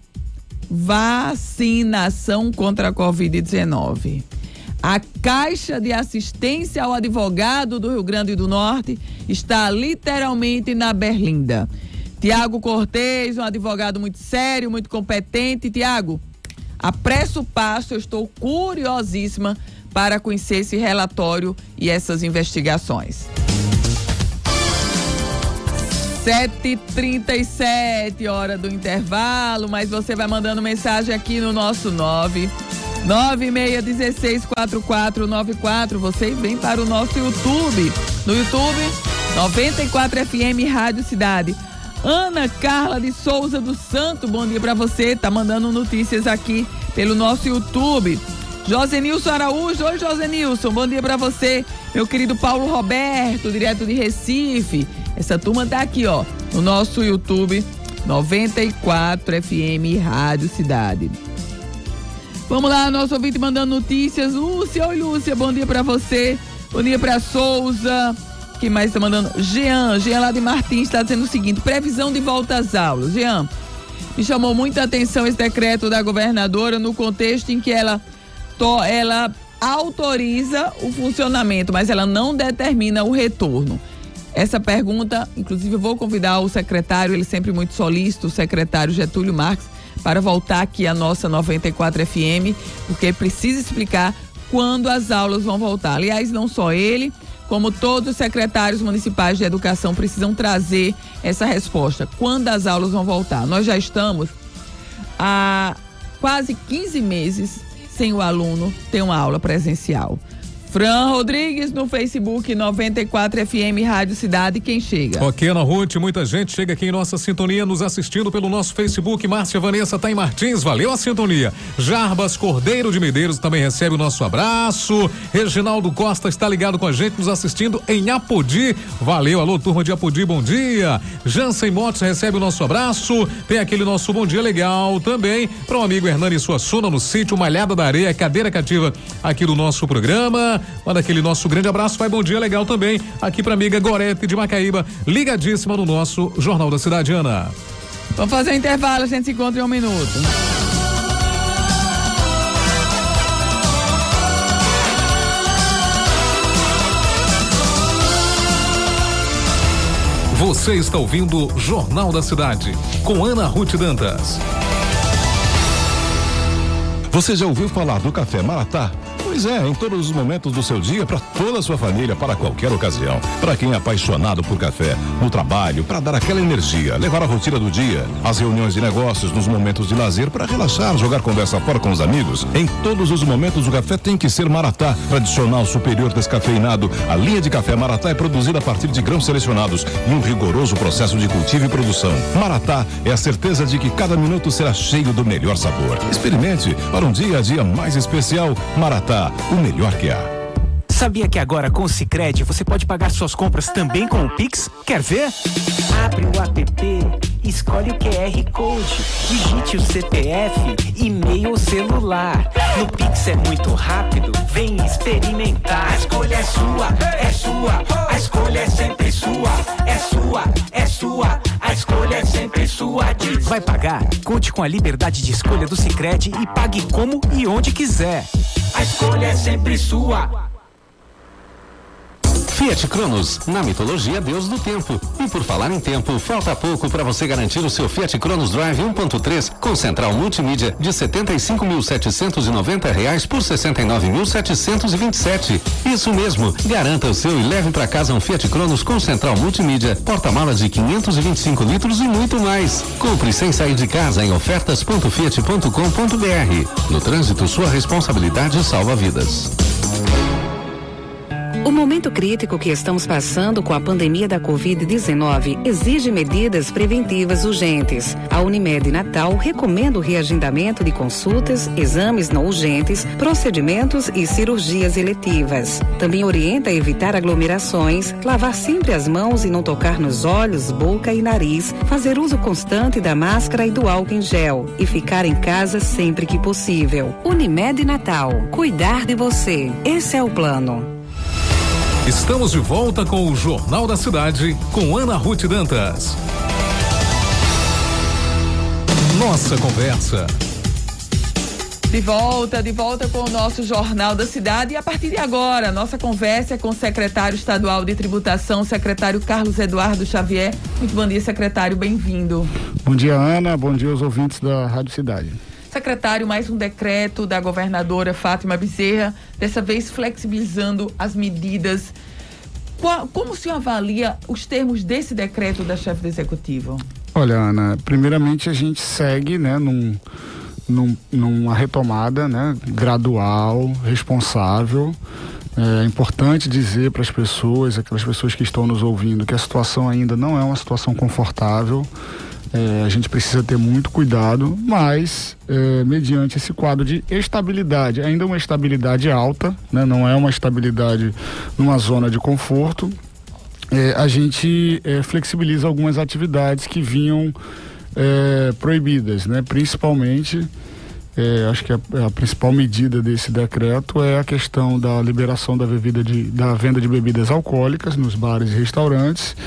vacinação contra a Covid-19. A Caixa de Assistência ao Advogado do Rio Grande do Norte está literalmente na berlinda. Tiago Cortez, um advogado muito sério, muito competente. Tiago, apressa o passo, eu estou curiosíssima para conhecer esse relatório e essas investigações. 7h37, hora do intervalo, mas você vai mandando mensagem aqui no nosso 996164494. Você vem para o nosso YouTube. No YouTube, 94 FM Rádio Cidade. Ana Carla de Souza do Santo, bom dia para você. Tá mandando notícias aqui pelo nosso YouTube. Josenilson Araújo, oi Josenilson, bom dia para você. Meu querido Paulo Roberto, direto de Recife. Essa turma tá aqui, ó, no nosso YouTube, 94 FM Rádio Cidade. Vamos lá, nosso ouvinte mandando notícias. Lúcia, oi Lúcia, bom dia pra você. Bom dia pra Souza. Quem mais tá mandando? Jean lá de Martins está dizendo o seguinte: previsão de volta às aulas. Jean, me chamou muita atenção esse decreto da governadora no contexto em que ela autoriza o funcionamento, mas ela não determina o retorno. Essa pergunta, inclusive eu vou convidar o secretário, ele sempre muito solícito, o secretário Getúlio Marques, para voltar aqui à nossa 94 FM, porque precisa explicar quando as aulas vão voltar. Aliás, não só ele, como todos os secretários municipais de educação precisam trazer essa resposta. Quando as aulas vão voltar? Nós já estamos há quase 15 meses sem o aluno ter uma aula presencial. Fran Rodrigues no Facebook 94 FM Rádio Cidade, quem chega? Ok, Ana Ruth, muita gente chega aqui em nossa sintonia, nos assistindo pelo nosso Facebook. Márcia Vanessa tá em Martins, valeu a sintonia. Jarbas Cordeiro de Medeiros também recebe o nosso abraço. Reginaldo Costa está ligado com a gente, nos assistindo em Apodi, valeu, alô turma de Apodi, bom dia. Jansen Motos recebe o nosso abraço. Tem aquele nosso bom dia legal também para o amigo Hernani Suassuna no sítio Malhada da Areia, cadeira cativa aqui do nosso programa. Manda aquele nosso grande abraço, vai bom dia legal também aqui pra amiga Gorete de Macaíba, ligadíssima no nosso Jornal da Cidade, Ana. Vamos fazer um intervalo, a gente se encontra em um minuto. Você está ouvindo Jornal da Cidade com Ana Ruth Dantas. Você já ouviu falar do Café Maratá? Pois é, em todos os momentos do seu dia, para toda a sua família, para qualquer ocasião. Para quem é apaixonado por café, no trabalho, para dar aquela energia, levar a rotina do dia, as reuniões de negócios, nos momentos de lazer, para relaxar, jogar conversa fora com os amigos. Em todos os momentos, o café tem que ser Maratá, tradicional, superior, descafeinado. A linha de café Maratá é produzida a partir de grãos selecionados e um rigoroso processo de cultivo e produção. Maratá é a certeza de que cada minuto será cheio do melhor sabor. Experimente para um dia a dia mais especial. Maratá, o melhor que há. Sabia que agora com o Sicredi você pode pagar suas compras também com o Pix? Quer ver? Abre o app, escolhe o QR Code, digite o CPF, e-mail ou celular. No Pix é muito rápido, vem experimentar. A escolha é sua, é sua, a escolha é sempre sua, é sua, é sua, a escolha é sempre sua. Vai pagar? Conte com a liberdade de escolha do Sicredi e pague como e onde quiser. A escolha é sempre sua. Fiat Cronos, na mitologia Deus do Tempo. E por falar em tempo, falta pouco para você garantir o seu Fiat Cronos Drive 1.3 com central multimídia de R$ 75.790 por R$ 69.727. Isso mesmo, garanta o seu e leve para casa um Fiat Cronos com central multimídia, porta-malas de 525 litros e muito mais. Compre sem sair de casa em ofertas.fiat.com.br. No trânsito, sua responsabilidade salva vidas. O momento crítico que estamos passando com a pandemia da Covid-19 exige medidas preventivas urgentes. A Unimed Natal recomenda o reagendamento de consultas, exames não urgentes, procedimentos e cirurgias eletivas. Também orienta a evitar aglomerações, lavar sempre as mãos e não tocar nos olhos, boca e nariz, fazer uso constante da máscara e do álcool em gel e ficar em casa sempre que possível. Unimed Natal, cuidar de você. Esse é o plano. Estamos de volta com o Jornal da Cidade, com Ana Ruth Dantas. Nossa conversa. De volta com o nosso Jornal da Cidade. E a partir de agora, nossa conversa é com o secretário estadual de tributação, secretário Carlos Eduardo Xavier. Muito bom dia, secretário, bem-vindo. Bom dia, Ana, bom dia aos ouvintes da Rádio Cidade. Secretário, mais um decreto da governadora Fátima Bezerra, dessa vez flexibilizando as medidas. Como o senhor avalia os termos desse decreto da chefe do executivo? Olha, Ana, primeiramente a gente segue, né, numa retomada, né, gradual, responsável. É importante dizer para as pessoas, aquelas pessoas que estão nos ouvindo, que a situação ainda não é uma situação confortável. A gente precisa ter muito cuidado, mas mediante esse quadro de estabilidade, ainda uma estabilidade alta, né? Não é uma estabilidade numa zona de conforto, a gente flexibiliza algumas atividades que vinham proibidas, né? Principalmente, acho que a principal medida desse decreto é a questão da liberação da venda de bebidas alcoólicas nos bares e restaurantes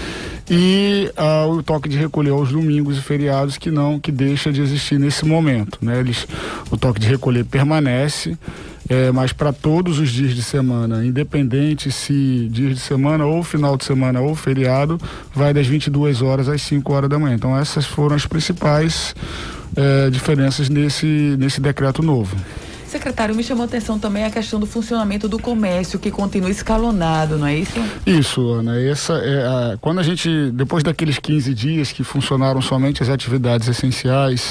e o toque de recolher aos domingos e feriados que deixa de existir nesse momento, né? O toque de recolher permanece, mas para todos os dias de semana, independente se dias de semana ou final de semana ou feriado, vai das 22 horas às 5 horas da manhã. Então essas foram as principais diferenças nesse decreto novo. Secretário, me chamou a atenção também a questão do funcionamento do comércio, que continua escalonado, não é isso? Isso, Ana. Quando a gente, depois daqueles 15 dias que funcionaram somente as atividades essenciais,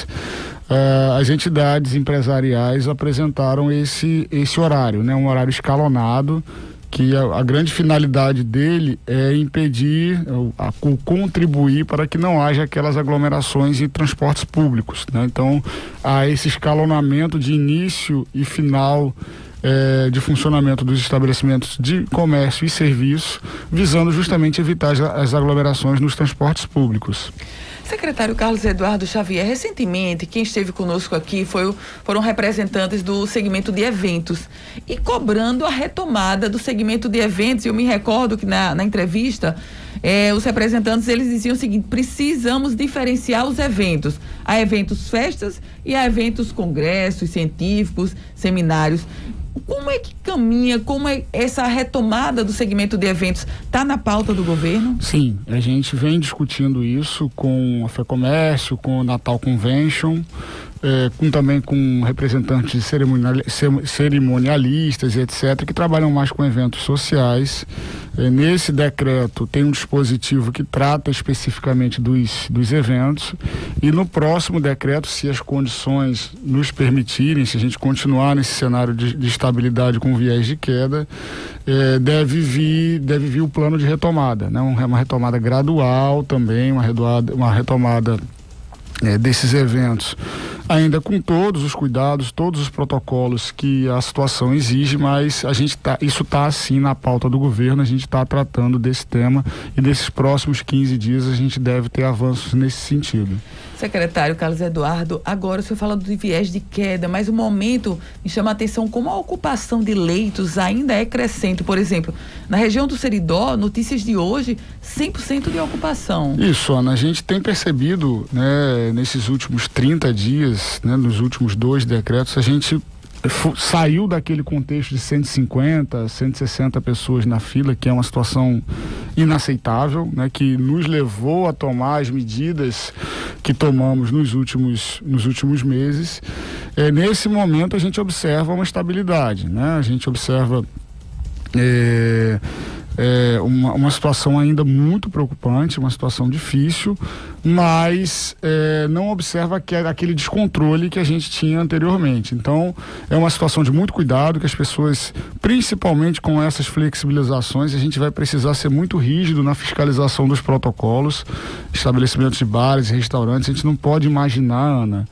as entidades empresariais apresentaram esse horário, né? Um horário escalonado, que a grande finalidade dele é impedir, contribuir para que não haja aquelas aglomerações em transportes públicos, né? Então, há esse escalonamento de início e final de funcionamento dos estabelecimentos de comércio e serviço, visando justamente evitar as aglomerações nos transportes públicos. Secretário Carlos Eduardo Xavier, recentemente quem esteve conosco aqui foram representantes do segmento de eventos e cobrando a retomada do segmento de eventos. Eu me recordo que na entrevista os representantes eles diziam o seguinte: precisamos diferenciar os eventos. Há eventos festas e há eventos congressos científicos, seminários. Como é que caminha, como é essa retomada do segmento de eventos? Está na pauta do governo? Sim, a gente vem discutindo isso com a FEComércio, com o Natal Convention, também com representantes cerimonialistas e etc., que trabalham mais com eventos sociais. Nesse decreto tem um dispositivo que trata especificamente dos eventos, e no próximo decreto, se as condições nos permitirem, se a gente continuar nesse cenário de estabilidade com viés de queda, deve vir o plano de retomada, né? Uma retomada gradual também, uma retomada desses eventos ainda com todos os cuidados, todos os protocolos que a situação exige, mas isso está assim na pauta do governo, a gente está tratando desse tema e desses próximos 15 dias a gente deve ter avanços nesse sentido. Secretário Carlos Eduardo, agora o senhor fala do viés de queda, mas o momento me chama a atenção como a ocupação de leitos ainda é crescente. Por exemplo, na região do Seridó, notícias de hoje, 100% de ocupação. Isso, Ana, a gente tem percebido, né, nesses últimos 30 dias, né, nos últimos 2 decretos, a gente saiu daquele contexto de 150, 160 pessoas na fila, que é uma situação inaceitável, né, que nos levou a tomar as medidas que tomamos nos últimos meses. Nesse momento a gente observa uma estabilidade, né? A gente observa uma situação ainda muito preocupante, uma situação difícil, mas não observa aquele descontrole que a gente tinha anteriormente. Então, é uma situação de muito cuidado, que as pessoas, principalmente com essas flexibilizações, a gente vai precisar ser muito rígido na fiscalização dos protocolos, estabelecimentos de bares e restaurantes. A gente não pode imaginar, Ana,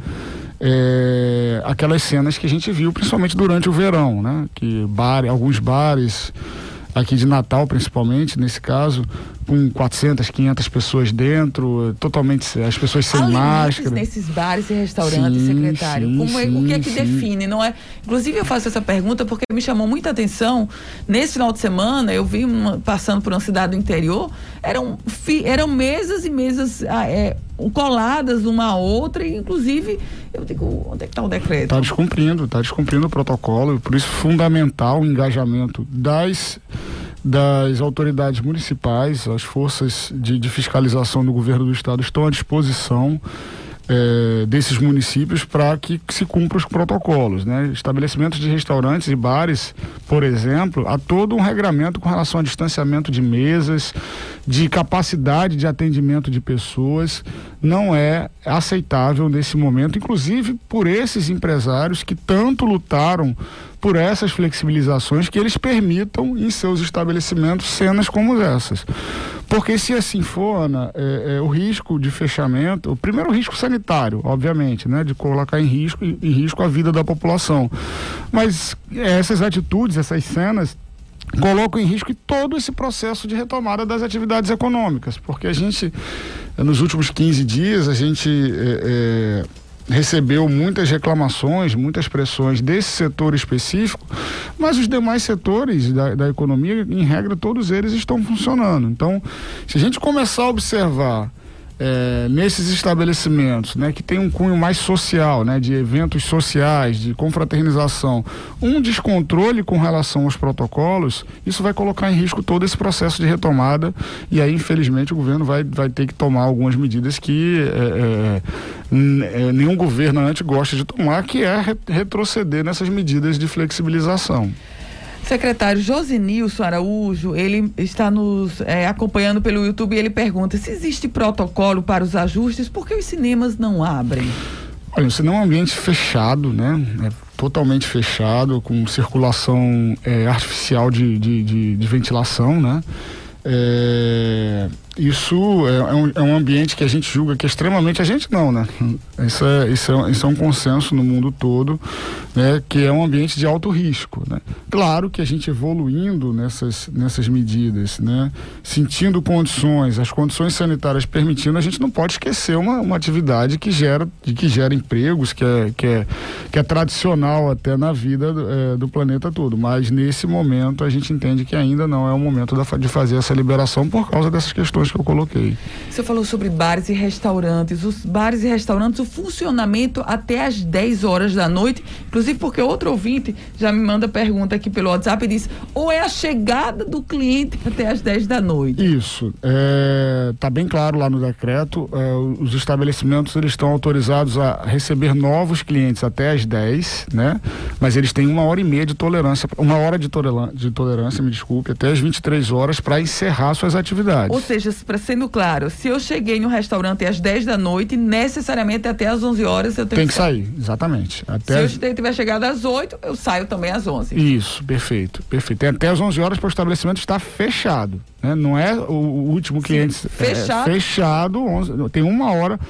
aquelas cenas que a gente viu, principalmente durante o verão, né? Que alguns bares aqui de Natal, principalmente, nesse caso, com 400, 500 pessoas dentro, totalmente, as pessoas sem máscara. Nesses bares e restaurantes, secretário, o que é que define? Não é? Inclusive eu faço essa pergunta porque me chamou muita atenção, nesse final de semana, eu vi passando por uma cidade do interior, eram mesas e mesas coladas uma à outra, e inclusive, eu digo, onde é que está o decreto? Está descumprindo o protocolo, por isso fundamental o engajamento das autoridades municipais. As forças de fiscalização do governo do estado estão à disposição desses municípios para que se cumpram os protocolos, né? Estabelecimentos de restaurantes e bares, por exemplo, há todo um regramento com relação a distanciamento de mesas, de capacidade de atendimento de pessoas. Não é aceitável nesse momento, inclusive por esses empresários que tanto lutaram por essas flexibilizações, que eles permitam em seus estabelecimentos cenas como essas. Porque se assim for, Ana, o risco de fechamento, o primeiro risco sanitário, obviamente, né, de colocar em risco a vida da população. Mas essas atitudes, essas cenas, colocam em risco todo esse processo de retomada das atividades econômicas, porque a gente, nos últimos 15 dias, a gente recebeu muitas reclamações, muitas pressões desse setor específico, mas os demais setores da economia, em regra, todos eles estão funcionando. Então, se a gente começar a observar nesses estabelecimentos, né, que tem um cunho mais social, né, de eventos sociais, de confraternização, um descontrole com relação aos protocolos, isso vai colocar em risco todo esse processo de retomada, e aí, infelizmente, o governo vai ter que tomar algumas medidas que nenhum governante gosta de tomar, que é retroceder nessas medidas de flexibilização. Secretário Josinilson Araújo, ele está nos acompanhando pelo YouTube, e ele pergunta se existe protocolo para os ajustes, por que os cinemas não abrem? Olha, o cinema é um ambiente fechado, né? Totalmente fechado, com circulação artificial de ventilação, né? Isso é um ambiente que a gente julga que é extremamente... A gente não, né? Isso é um consenso no mundo todo, né? Que é um ambiente de alto risco, né? Claro que a gente evoluindo nessas medidas, né? Sentindo as condições sanitárias permitindo, a gente não pode esquecer uma atividade que gera empregos, que é tradicional até na vida do planeta todo. Mas nesse momento a gente entende que ainda não é o momento de fazer essa liberação por causa dessas questões que eu coloquei. Você falou sobre bares e restaurantes. Os bares e restaurantes, o funcionamento até às 10 horas da noite, inclusive porque outro ouvinte já me manda pergunta aqui pelo WhatsApp e diz, ou é a chegada do cliente até às 10 da noite? Isso, tá bem claro lá no decreto, os estabelecimentos eles estão autorizados a receber novos clientes até às 10, né? Mas eles têm 1h30 de tolerância, 1 hora de tolerância, me desculpe, até às 23 horas para encerrar suas atividades. Ou seja, para sendo claro, se eu cheguei no restaurante às 10 da noite, necessariamente até às 11 horas eu tenho que sair. Exatamente. Se eu tiver chegado às 8, eu saio também às 11. Isso, perfeito. Tem até às 11 horas para o estabelecimento estar fechado, né? Não é o último cliente. Fechado. Fechado, tem 1 hora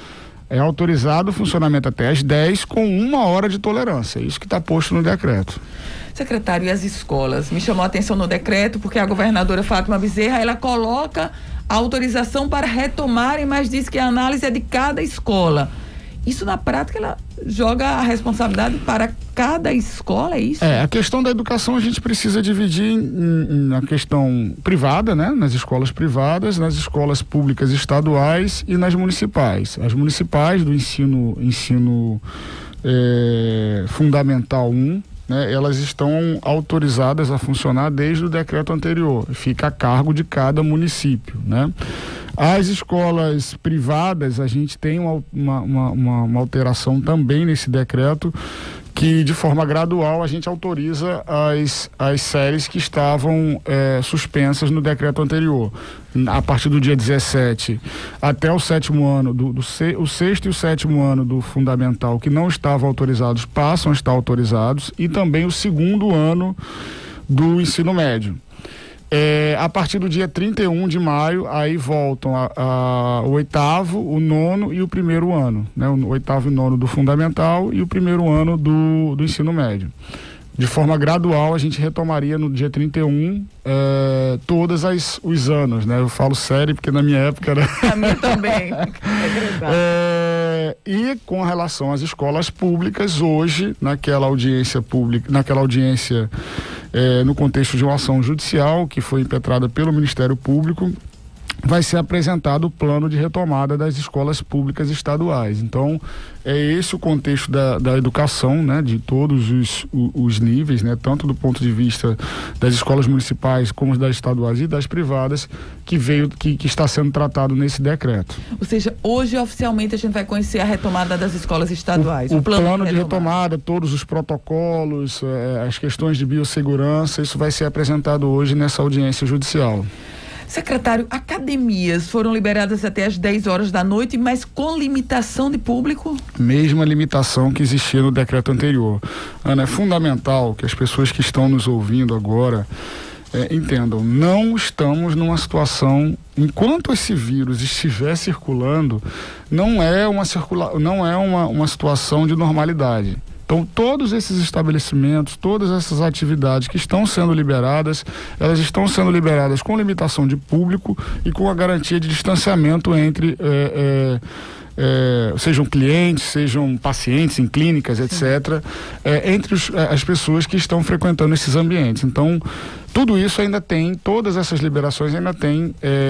É autorizado o funcionamento até às 10 com 1 hora de tolerância. É isso que está posto no decreto. Secretário, e as escolas? Me chamou a atenção no decreto porque a governadora Fátima Bezerra, ela coloca a autorização para retomarem, mas diz que a análise é de cada escola. Isso na prática ela joga a responsabilidade para cada escola, é isso? A questão da educação a gente precisa dividir na questão privada, né? Nas escolas privadas, nas escolas públicas estaduais e nas municipais. As municipais do ensino fundamental 1, né, elas estão autorizadas a funcionar desde o decreto anterior, fica a cargo de cada município, né? As escolas privadas, a gente tem uma alteração também nesse decreto, que de forma gradual a gente autoriza as séries que estavam suspensas no decreto anterior. A partir do dia 17 até o 7º ano, o 6º e o 7º ano do fundamental que não estavam autorizados passam a estar autorizados, e também o 2º ano do ensino médio. A partir do dia 31 de maio, aí voltam o 8º, o 9º e o 1º ano, né? O 8º e 9º do fundamental e o 1º ano do ensino médio. De forma gradual, a gente retomaria no dia 31 todos os anos, né? Eu falo sério porque na minha época era... A minha também. E com relação às escolas públicas, hoje, naquela audiência pública, no contexto de uma ação judicial que foi impetrada pelo Ministério Público, vai ser apresentado o plano de retomada das escolas públicas estaduais. Então, é esse o contexto da educação, né, de todos os níveis, né, tanto do ponto de vista das escolas municipais como das estaduais e das privadas, que está sendo tratado nesse decreto. Ou seja, hoje oficialmente a gente vai conhecer a retomada das escolas estaduais. O plano de retomada, todos os protocolos, as questões de biossegurança, isso vai ser apresentado hoje nessa audiência judicial. Secretário, academias foram liberadas até às 10 horas da noite, mas com limitação de público? Mesma limitação que existia no decreto anterior. Ana, é fundamental que as pessoas que estão nos ouvindo agora entendam, não estamos numa situação, enquanto esse vírus estiver circulando, não é uma situação de normalidade. Então, todos esses estabelecimentos, todas essas atividades que estão sendo liberadas, elas estão sendo liberadas com limitação de público e com a garantia de distanciamento entre, sejam clientes, sejam pacientes em clínicas, etc., entre as pessoas que estão frequentando esses ambientes. Então, tudo isso ainda tem, todas essas liberações ainda têm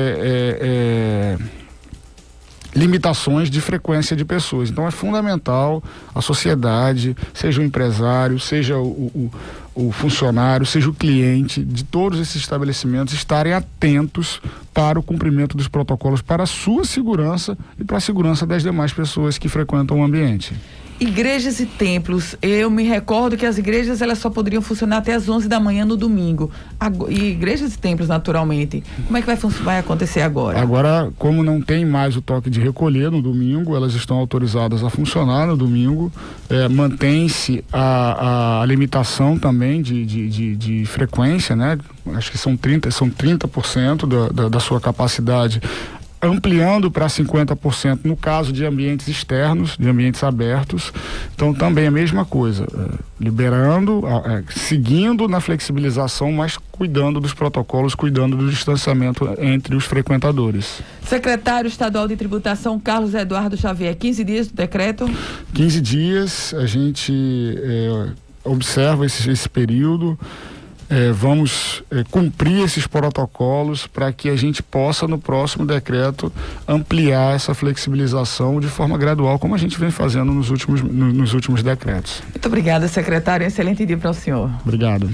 limitações de frequência de pessoas. Então é fundamental a sociedade, seja o empresário, seja o funcionário, seja o cliente de todos esses estabelecimentos estarem atentos para o cumprimento dos protocolos, para a sua segurança e para a segurança das demais pessoas que frequentam o ambiente. Igrejas e templos, eu me recordo que as igrejas elas só poderiam funcionar até as 11 da manhã no domingo. E igrejas e templos, naturalmente, como é que vai acontecer agora? Agora, como não tem mais o toque de recolher no domingo, elas estão autorizadas a funcionar no domingo, mantém-se a limitação também de frequência, né? Acho que são 30% da sua capacidade, ampliando para 50% no caso de ambientes externos, de ambientes abertos. Então também a mesma coisa, liberando, seguindo na flexibilização, mas cuidando dos protocolos, cuidando do distanciamento entre os frequentadores. Secretário Estadual de Tributação Carlos Eduardo Xavier, 15 dias do decreto? 15 dias, a gente observa esse período. Vamos cumprir esses protocolos para que a gente possa no próximo decreto ampliar essa flexibilização de forma gradual, como a gente vem fazendo nos últimos decretos. Muito obrigada, secretário. Excelente dia para o senhor. Obrigado.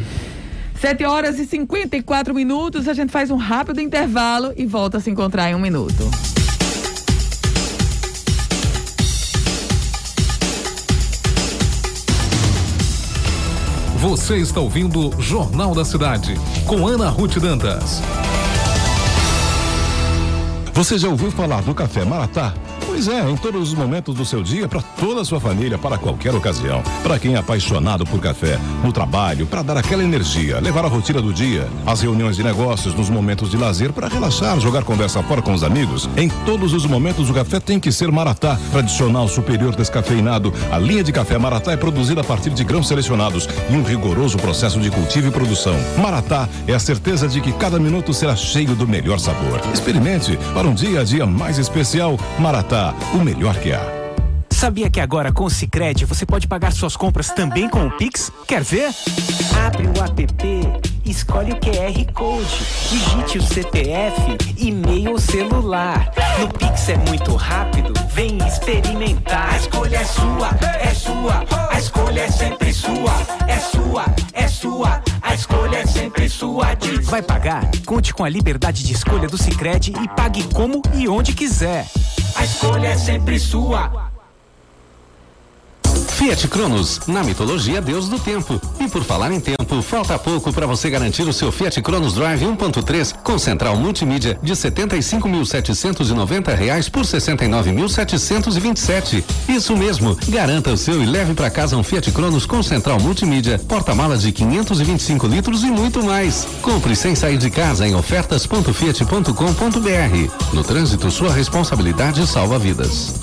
7h54, a gente faz um rápido intervalo e volta a se encontrar em 1 minuto. Você está ouvindo Jornal da Cidade, com Ana Ruth Dantas. Você já ouviu falar do Café Maratá? Pois é, em todos os momentos do seu dia, para toda a sua família, para qualquer ocasião. Para quem é apaixonado por café, no trabalho, para dar aquela energia, levar a rotina do dia, as reuniões de negócios, nos momentos de lazer, para relaxar, jogar conversa fora com os amigos. Em todos os momentos, o café tem que ser Maratá, tradicional, superior, descafeinado. A linha de café Maratá é produzida a partir de grãos selecionados e um rigoroso processo de cultivo e produção. Maratá é a certeza de que cada minuto será cheio do melhor sabor. Experimente para um dia a dia mais especial. Maratá, o melhor que há. Sabia que agora com o Sicredi você pode pagar suas compras também com o Pix? Quer ver? Abre o app, escolhe o QR Code, digite o CPF, e-mail ou celular. No Pix é muito rápido, vem experimentar. A escolha é sua, a escolha é sempre sua, é sua, a escolha é sempre sua. Vai pagar? Conte com a liberdade de escolha do Sicredi e pague como e onde quiser. A escolha é sempre sua. Fiat Cronos, na mitologia Deus do Tempo. E por falar em tempo, falta pouco para você garantir o seu Fiat Cronos Drive 1.3 com central multimídia de R$ 75.790 por R$ 69.727. Isso mesmo, garanta o seu e leve para casa um Fiat Cronos com central multimídia, porta-malas de 525 litros e muito mais. Compre sem sair de casa em ofertas.fiat.com.br. No trânsito, sua responsabilidade salva vidas.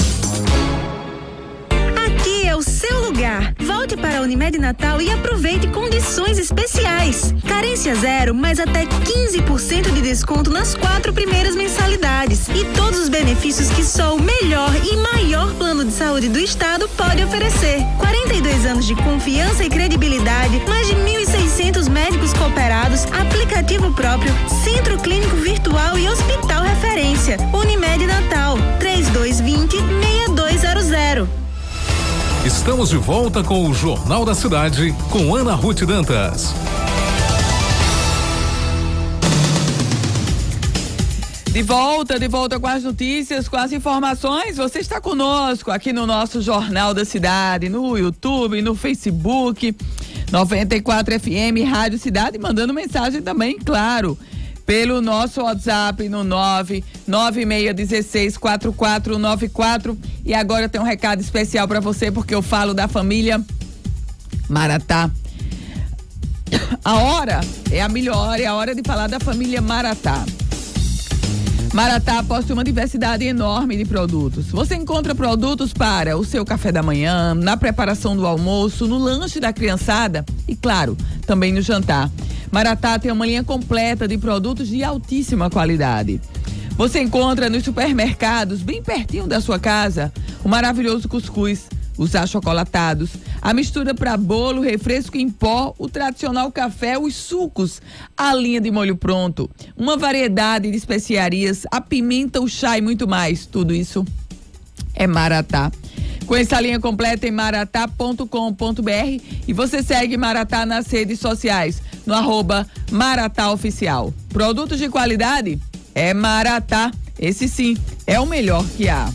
Volte para a Unimed Natal e aproveite condições especiais. Carência zero, mais até 15% de desconto nas 4 primeiras mensalidades. E todos os benefícios que só o melhor e maior plano de saúde do estado pode oferecer. 42 anos de confiança e credibilidade, mais de 1.600 médicos cooperados, aplicativo próprio, centro clínico virtual e hospital referência. Unimed Natal, 3220-6200. Estamos de volta com o Jornal da Cidade, com Ana Ruth Dantas. De volta com as notícias, com as informações. Você está conosco aqui no nosso Jornal da Cidade, no YouTube, no Facebook, 94 FM, Rádio Cidade, mandando mensagem também, claro, pelo nosso WhatsApp no 996164494. E agora tem um recado especial para você, porque eu falo da família Maratá. A hora é a melhor, é a hora de falar da família Maratá. Maratá possui uma diversidade enorme de produtos. Você encontra produtos para o seu café da manhã, na preparação do almoço, no lanche da criançada e, claro, também no jantar. Maratá tem uma linha completa de produtos de altíssima qualidade. Você encontra nos supermercados, bem pertinho da sua casa, o maravilhoso cuscuz, os achocolatados, a mistura para bolo, refresco em pó, o tradicional café, os sucos, a linha de molho pronto, uma variedade de especiarias, a pimenta, o chá e muito mais. Tudo isso é Maratá. Conheça a linha completa em maratá.com.br e você segue Maratá nas redes sociais, no @MaratáOficial. Produtos de qualidade? É Maratá. Esse sim é o melhor que há.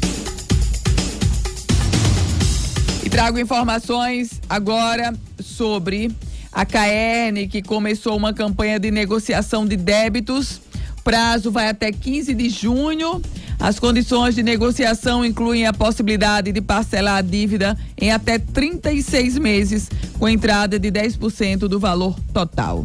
E trago informações agora sobre a CAERN, que começou uma campanha de negociação de débitos. Prazo vai até 15 de junho. As condições de negociação incluem a possibilidade de parcelar a dívida em até 36 meses, com entrada de 10% do valor total.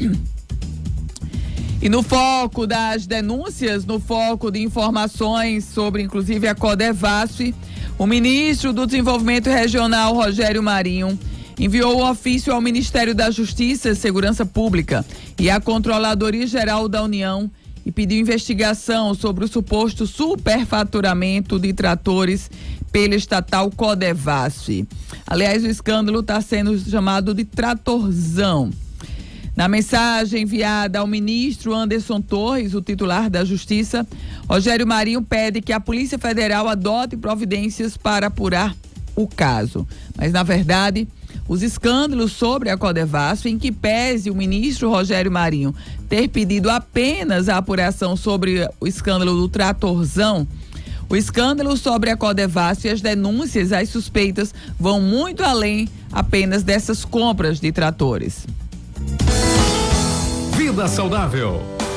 E no foco das denúncias, no foco de informações sobre, inclusive, a Codevasf, o ministro do Desenvolvimento Regional, Rogério Marinho, enviou um ofício ao Ministério da Justiça e Segurança Pública e à Controladoria Geral da União e pediu investigação sobre o suposto superfaturamento de tratores pela estatal Codevasf. Aliás, o escândalo está sendo chamado de tratorzão. Na mensagem enviada ao ministro Anderson Torres, o titular da Justiça, Rogério Marinho pede que a Polícia Federal adote providências para apurar o caso. Mas, na verdade, os escândalos sobre a Codevasf, em que pese o ministro Rogério Marinho ter pedido apenas a apuração sobre o escândalo do tratorzão, o escândalo sobre a Codevasf e as denúncias, as suspeitas, vão muito além apenas dessas compras de tratores. Vida saudável.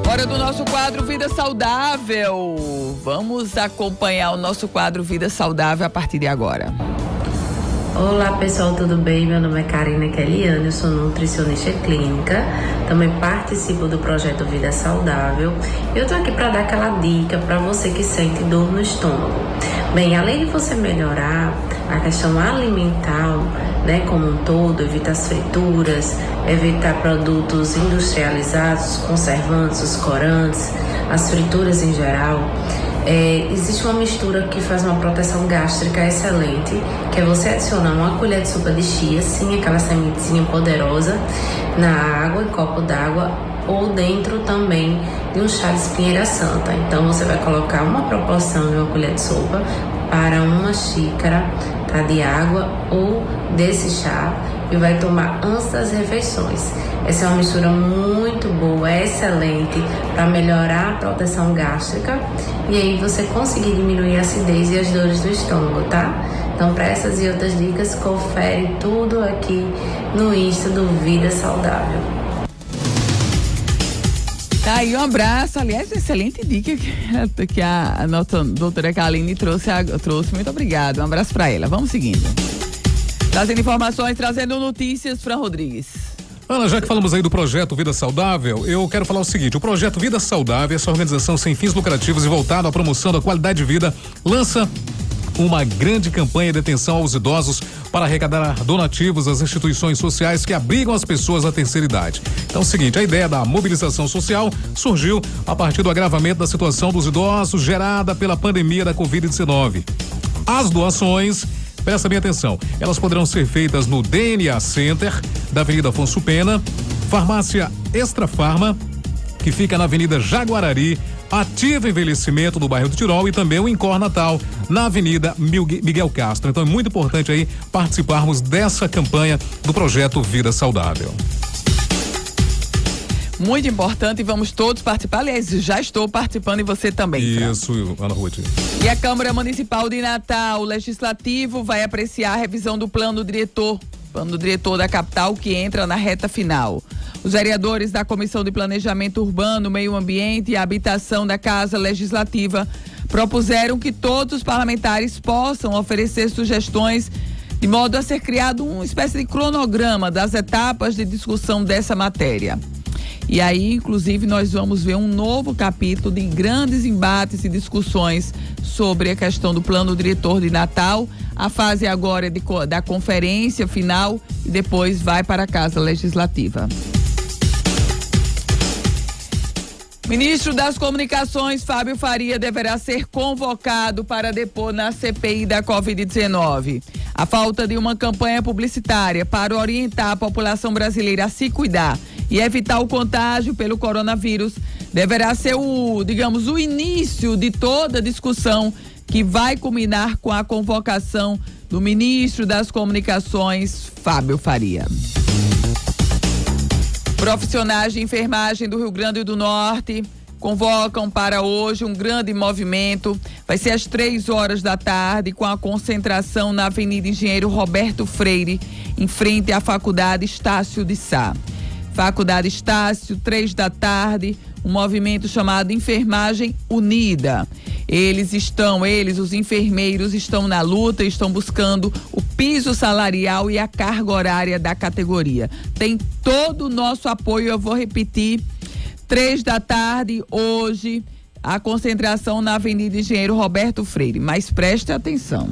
Hora do nosso quadro Vida Saudável. Vamos acompanhar o nosso quadro Vida Saudável a partir de agora. Olá pessoal, tudo bem? Meu nome é Karina Kelliane, eu sou nutricionista clínica, também participo do projeto Vida Saudável. Eu tô aqui para dar aquela dica para você que sente dor no estômago. Bem, além de você melhorar a questão alimentar, né, como um todo, evitar as frituras, evitar produtos industrializados, conservantes, os corantes, as frituras em geral, existe uma mistura que faz uma proteção gástrica excelente, que é você adicionar uma colher de sopa de chia, sim, aquela sementinha poderosa, na água, em copo d'água, ou dentro também de um chá de espinheira santa. Então você vai colocar uma proporção de uma colher de sopa para uma xícara, tá, de água ou desse chá, e vai tomar antes das refeições. Essa é uma mistura muito boa, excelente para melhorar a proteção gástrica e aí você conseguir diminuir a acidez e as dores do estômago, tá? Então, para essas e outras dicas, confere tudo aqui no Insta do Vida Saudável. Tá aí, um abraço. Aliás, excelente dica que a nossa doutora Kaline trouxe. Muito obrigada. Um abraço para ela. Vamos seguindo. Trazendo informações, trazendo notícias, Fran Rodrigues. Ana, já que falamos aí do projeto Vida Saudável, eu quero falar o seguinte: o projeto Vida Saudável, essa organização sem fins lucrativos e voltada à promoção da qualidade de vida, lança uma grande campanha de atenção aos idosos para arrecadar donativos às instituições sociais que abrigam as pessoas da terceira idade. Então é o seguinte, a ideia da mobilização social surgiu a partir do agravamento da situação dos idosos gerada pela pandemia da Covid-19. As doações, presta bem atenção, elas poderão ser feitas no DNA Center da Avenida Afonso Pena, Farmácia Extra Farma, que fica na Avenida Jaguarari, Ativa Envelhecimento do bairro do Tirol, e também o Incor Natal na Avenida Miguel Castro. Então é muito importante aí participarmos dessa campanha do projeto Vida Saudável. Muito importante, e vamos todos participar. Aliás, já estou participando e você também. Isso, Ana Ruth. E a Câmara Municipal de Natal, o Legislativo, vai apreciar a revisão do plano diretor da capital, que entra na reta final. Os vereadores da Comissão de Planejamento Urbano, Meio Ambiente e Habitação da Casa Legislativa propuseram que todos os parlamentares possam oferecer sugestões de modo a ser criado uma espécie de cronograma das etapas de discussão dessa matéria. E aí, inclusive, nós vamos ver um novo capítulo de grandes embates e discussões sobre a questão do plano diretor de Natal. A fase agora é da conferência final e depois vai para a Casa Legislativa. Ministro das Comunicações, Fábio Faria, deverá ser convocado para depor na CPI da Covid-19. A falta de uma campanha publicitária para orientar a população brasileira a se cuidar e evitar o contágio pelo coronavírus deverá ser o início de toda a discussão que vai culminar com a convocação do ministro das Comunicações, Fábio Faria. Profissionais de enfermagem do Rio Grande do Norte convocam para hoje um grande movimento. Vai ser às 15h, com a concentração na Avenida Engenheiro Roberto Freire, em frente à Faculdade Estácio de Sá. Faculdade Estácio, 15h, um movimento chamado Enfermagem Unida. Os enfermeiros, estão na luta, estão buscando o piso salarial e a carga horária da categoria. Tem todo o nosso apoio, eu vou repetir, 15h hoje, a concentração na Avenida Engenheiro Roberto Freire. Mas preste atenção.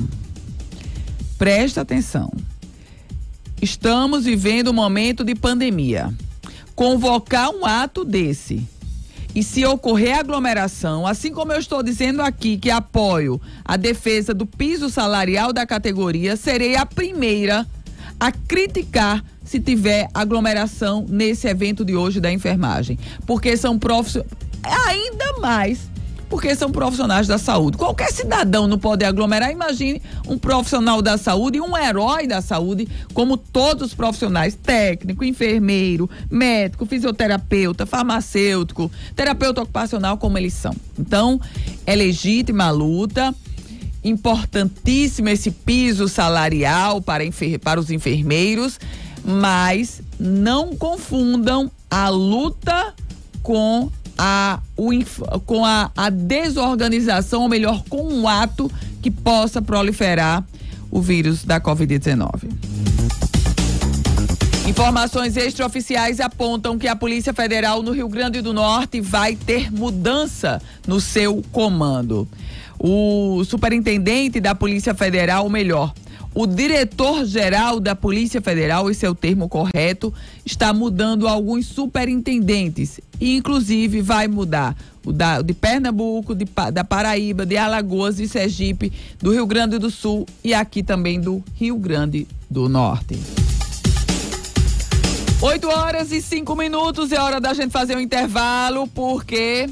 Estamos vivendo um momento de pandemia. Convocar um ato desse e se ocorrer aglomeração, assim como eu estou dizendo aqui que apoio a defesa do piso salarial da categoria, serei a primeira a criticar se tiver aglomeração nesse evento de hoje da enfermagem, porque são profissionais, ainda mais porque são profissionais da saúde. Qualquer cidadão não pode aglomerar, imagine um profissional da saúde e um herói da saúde, como todos os profissionais, técnico, enfermeiro, médico, fisioterapeuta, farmacêutico, terapeuta ocupacional, como eles são. Então, é legítima a luta, importantíssimo esse piso salarial para os enfermeiros, mas não confundam a luta com a desorganização, ou melhor, com um ato que possa proliferar o vírus da Covid-19. Informações extraoficiais apontam que a Polícia Federal no Rio Grande do Norte vai ter mudança no seu comando. O superintendente da Polícia Federal, ou melhor, o diretor-geral da Polícia Federal, esse é o termo correto, está mudando alguns superintendentes e inclusive vai mudar o de Pernambuco, da Paraíba, de Alagoas, de Sergipe, do Rio Grande do Sul e aqui também do Rio Grande do Norte. 8h05, é hora da gente fazer um intervalo, porque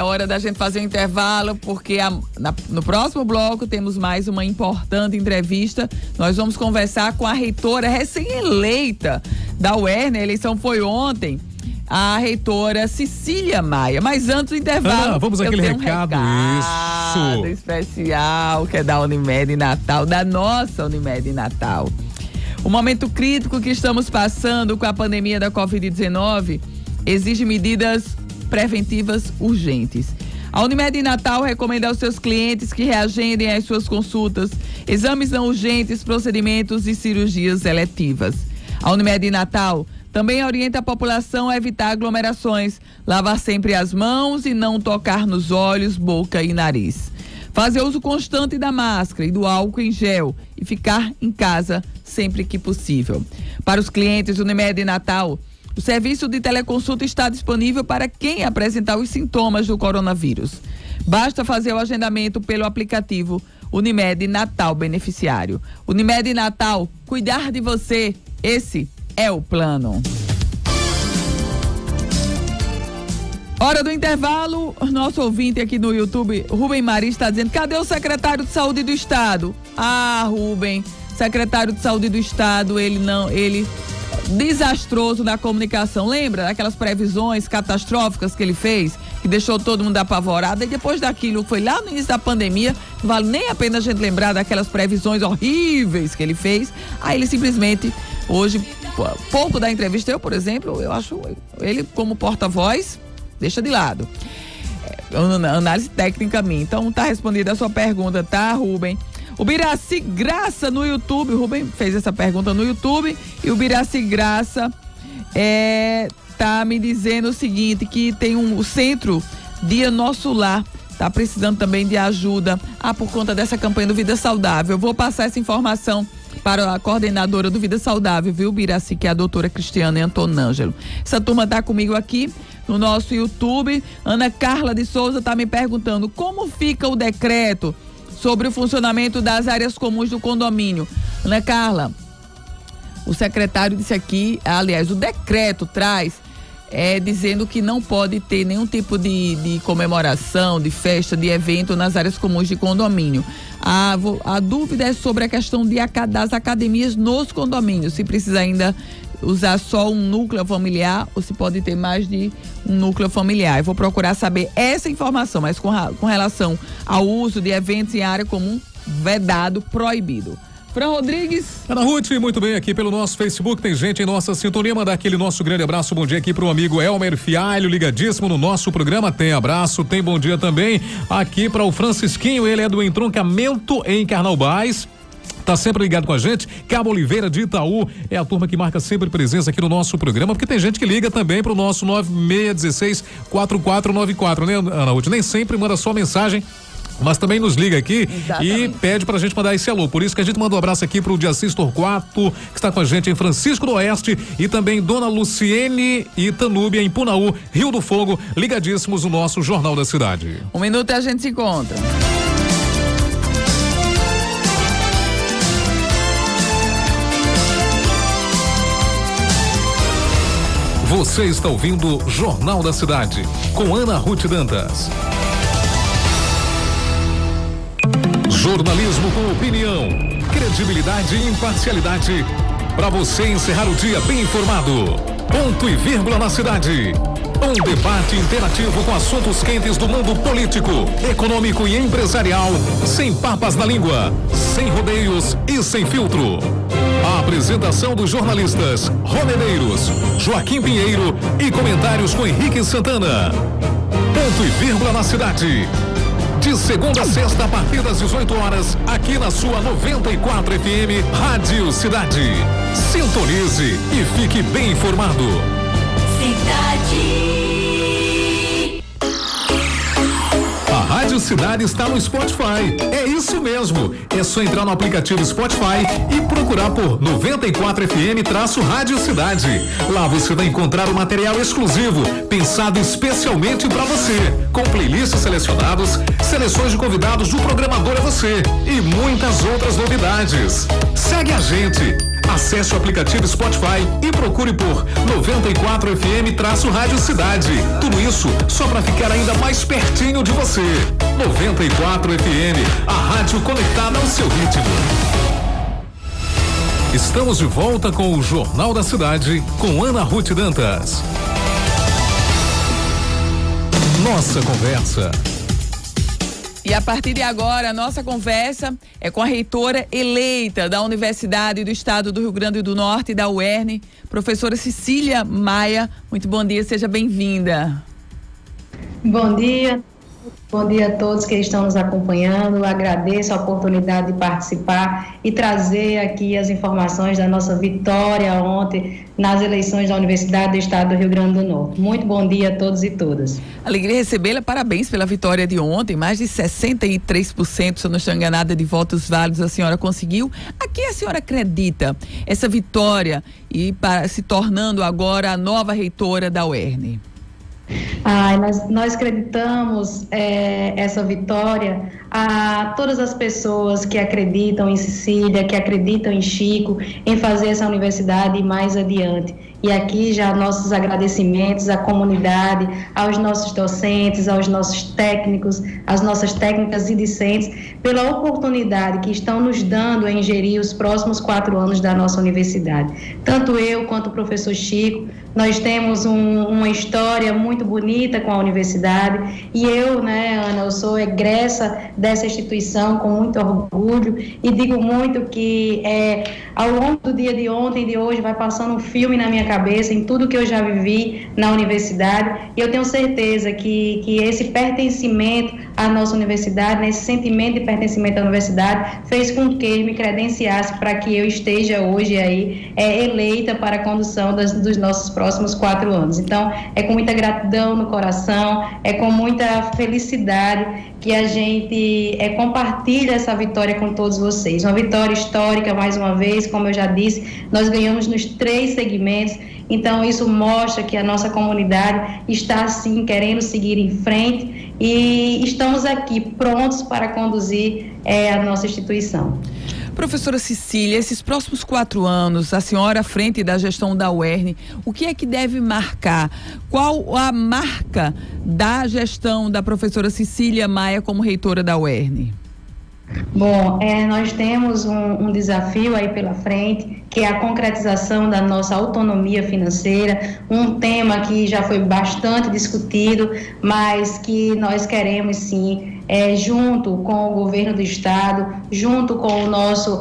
no próximo bloco temos mais uma importante entrevista. Nós vamos conversar com a reitora recém-eleita da UERN, a eleição foi ontem, a reitora Cecília Maia. Mas antes do intervalo, vamos àquele recado, isso. Especial, que é da Unimed Natal, da nossa Unimed Natal. O momento crítico que estamos passando com a pandemia da Covid-19 exige medidas preventivas urgentes. A Unimed Natal recomenda aos seus clientes que reagendem às suas consultas, exames não urgentes, procedimentos e cirurgias eletivas. A Unimed Natal também orienta a população a evitar aglomerações, lavar sempre as mãos e não tocar nos olhos, boca e nariz. Fazer uso constante da máscara e do álcool em gel e ficar em casa sempre que possível. Para os clientes do Unimed Natal, o serviço de teleconsulta está disponível para quem apresentar os sintomas do coronavírus. Basta fazer o agendamento pelo aplicativo Unimed Natal Beneficiário. Unimed Natal, cuidar de você, esse é o plano. Hora do intervalo, nosso ouvinte aqui no YouTube, Rubem Mari, está dizendo: cadê o secretário de Saúde do Estado? Rubem, secretário de Saúde do Estado, ele desastroso na comunicação. Lembra daquelas previsões catastróficas que ele fez, que deixou todo mundo apavorado, e depois daquilo, foi lá no início da pandemia, não vale nem a pena a gente lembrar daquelas previsões horríveis que ele fez. Aí ele simplesmente, hoje, pouco da entrevista, eu, por exemplo, eu acho ele como porta-voz, deixa de lado. Análise técnica minha. Então tá respondida a sua pergunta, tá, Rubem? O Biraci Graça no YouTube, o Rubem fez essa pergunta no YouTube, e o Biraci Graça tá me dizendo o seguinte, que tem o Centro Dia Nosso Lar, tá precisando também de ajuda, por conta dessa campanha do Vida Saudável. Eu vou passar essa informação para a coordenadora do Vida Saudável, viu, Biraci, que é a doutora Cristiane Antonângelo. Essa turma tá comigo aqui no nosso YouTube. Ana Carla de Souza tá me perguntando como fica o decreto sobre o funcionamento das áreas comuns do condomínio. Ana Carla, o secretário disse aqui, aliás, o decreto traz dizendo que não pode ter nenhum tipo de comemoração, de festa, de evento nas áreas comuns de condomínio. A dúvida é sobre a questão das academias nos condomínios, se precisa ainda usar só um núcleo familiar ou se pode ter mais de um núcleo familiar. Eu vou procurar saber essa informação, mas com relação ao uso de eventos em área comum, vedado, proibido. Fran Rodrigues. Ana Ruth, muito bem, aqui pelo nosso Facebook, tem gente em nossa sintonia, mandar aquele nosso grande abraço, bom dia aqui pro amigo Elmer Fialho, ligadíssimo no nosso programa, tem abraço, tem bom dia também aqui para o Francisquinho, ele é do Entroncamento em Carnaubais. Tá sempre ligado com a gente. Cabo Oliveira de Itaú é a turma que marca sempre presença aqui no nosso programa, porque tem gente que liga também pro nosso 9616-4494, né, Ana Ruth? Nem sempre manda só mensagem, mas também nos liga aqui. Exatamente. E pede pra gente mandar esse alô. Por isso que a gente manda um abraço aqui pro Diacis Torquato, que está com a gente em Francisco do Oeste, e também Dona Luciene e Tanúbia em Punaú, Rio do Fogo, ligadíssimos no nosso Jornal da Cidade. 1 minuto e a gente se encontra. Você está ouvindo Jornal da Cidade, com Ana Ruth Dantas. Jornalismo com opinião, credibilidade e imparcialidade, para você encerrar o dia bem informado. Ponto e vírgula na cidade. Um debate interativo com assuntos quentes do mundo político, econômico e empresarial, sem papas na língua, sem rodeios e sem filtro. A apresentação dos jornalistas Ronedeiros, Joaquim Pinheiro e comentários com Henrique Santana. Ponto e vírgula na cidade. De segunda a sexta, a partir das 18 horas, aqui na sua 94 FM, Rádio Cidade. Sintonize e fique bem informado. Cidade. A Rádio Cidade está no Spotify. É isso mesmo. É só entrar no aplicativo Spotify e procurar por 94 FM-Rádio Cidade. Lá você vai encontrar um material exclusivo, pensado especialmente para você, com playlists selecionados, seleções de convidados do Programador é Você e muitas outras novidades. Segue a gente. Acesse o aplicativo Spotify e procure por 94 FM-Rádio Cidade. Tudo isso só para ficar ainda mais pertinho de você. 94 FM, a rádio conectada ao seu ritmo. Estamos de volta com o Jornal da Cidade, com Ana Ruth Dantas. Nossa conversa. E a partir de agora, a nossa conversa é com a reitora eleita da Universidade do Estado do Rio Grande do Norte, da UERN, professora Cecília Maia. Muito bom dia, seja bem-vinda. Bom dia a todos que estão nos acompanhando. Agradeço a oportunidade de participar e trazer aqui as informações da nossa vitória ontem nas eleições da Universidade do Estado do Rio Grande do Norte. Muito bom dia a todos e todas. Alegria recebê-la, parabéns pela vitória de ontem, mais de 63%, se eu não estou enganada, de votos válidos a senhora conseguiu. A que a senhora acredita essa vitória e se tornando agora a nova reitora da UERN? Nós acreditamos essa vitória a todas as pessoas que acreditam em Cecília, que acreditam em Chico, em fazer essa universidade ir mais adiante. E aqui já nossos agradecimentos à comunidade, aos nossos docentes, aos nossos técnicos, às nossas técnicas e discentes, pela oportunidade que estão nos dando em gerir os próximos 4 anos da nossa universidade. Tanto eu quanto o professor Chico, nós temos uma história muito bonita com a universidade e eu, Ana, eu sou egressa dessa instituição com muito orgulho e digo muito que ao longo do dia de ontem e de hoje vai passando um filme na minha cabeça em tudo que eu já vivi na universidade e eu tenho certeza que esse pertencimento à nossa universidade, esse sentimento de pertencimento à universidade fez com que me credenciasse para que eu esteja hoje aí eleita para a condução dos nossos próximos 4 anos. Então, é com muita gratidão no coração, é com muita felicidade que a gente compartilha essa vitória com todos vocês. Uma vitória histórica, mais uma vez, como eu já disse, nós ganhamos nos 3 segmentos, então isso mostra que a nossa comunidade está, sim, querendo seguir em frente e estamos aqui prontos para conduzir a nossa instituição. Professora Cecília, esses próximos 4 anos, a senhora à frente da gestão da UERN, o que é que deve marcar? Qual a marca da gestão da professora Cecília Maia como reitora da UERN? Bom, nós temos um desafio aí pela frente, que é a concretização da nossa autonomia financeira, um tema que já foi bastante discutido, mas que nós queremos sim, junto com o governo do estado, junto com o nosso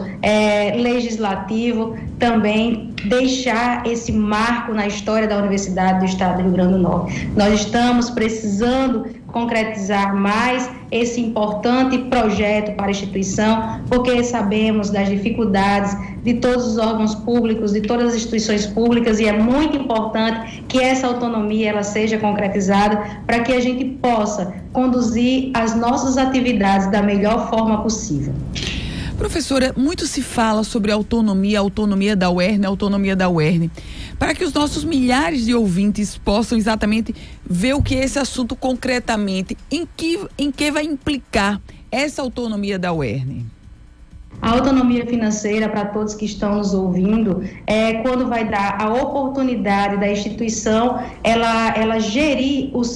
legislativo, também deixar esse marco na história da Universidade do Estado do Rio Grande do Norte. Nós estamos precisando concretizar mais esse importante projeto para a instituição, porque sabemos das dificuldades de todos os órgãos públicos, de todas as instituições públicas, e é muito importante que essa autonomia ela seja concretizada para que a gente possa conduzir as nossas atividades da melhor forma possível. Professora, muito se fala sobre a autonomia da UERN, para que os nossos milhares de ouvintes possam exatamente ver o que é esse assunto concretamente, em que vai implicar essa autonomia da UERN. A autonomia financeira, para todos que estão nos ouvindo, é quando vai dar a oportunidade da instituição ela gerir os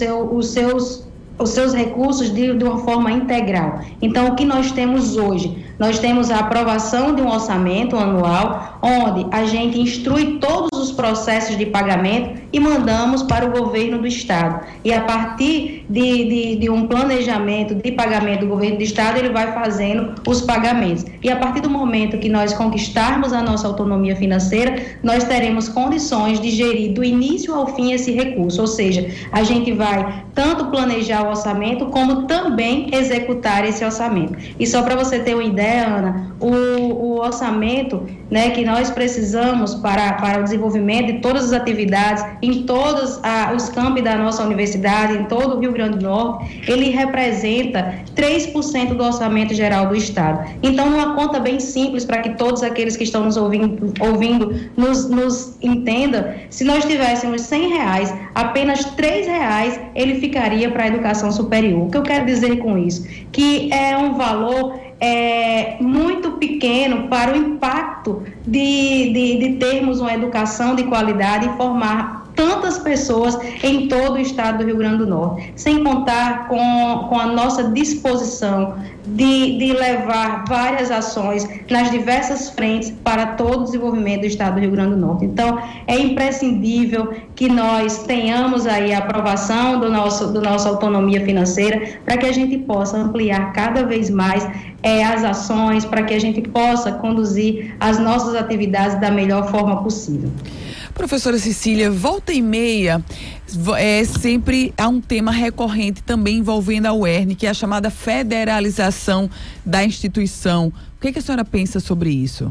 seus recursos de uma forma integral. Então, o que nós temos hoje? Nós temos a aprovação de um orçamento anual, onde a gente instrui todos os processos de pagamento e mandamos para o governo do estado. E a partir de um planejamento de pagamento do governo do estado, ele vai fazendo os pagamentos. E a partir do momento que nós conquistarmos a nossa autonomia financeira, nós teremos condições de gerir do início ao fim esse recurso. Ou seja, a gente vai tanto planejar o orçamento, como também executar esse orçamento. E só para você ter uma ideia, Ana, o orçamento, né, que nós precisamos para o desenvolvimento de todas as atividades, em todos os campos da nossa universidade, em todo o Rio Grande do Norte, ele representa 3% do orçamento geral do Estado. Então, uma conta bem simples para que todos aqueles que estão nos ouvindo nos entendam, se nós tivéssemos R$100, apenas R$3 ele ficaria para a educação superior. O que eu quero dizer com isso? Que é um valor muito pequeno para o impacto de termos uma educação de qualidade e formar tantas pessoas em todo o estado do Rio Grande do Norte, sem contar com a nossa disposição de levar várias ações nas diversas frentes para todo o desenvolvimento do estado do Rio Grande do Norte. Então, é imprescindível que nós tenhamos aí a aprovação da nossa autonomia financeira para que a gente possa ampliar cada vez mais as ações, para que a gente possa conduzir as nossas atividades da melhor forma possível. Professora Cecília, volta e meia, sempre há um tema recorrente também envolvendo a UERN, que é a chamada federalização da instituição. O que a senhora pensa sobre isso?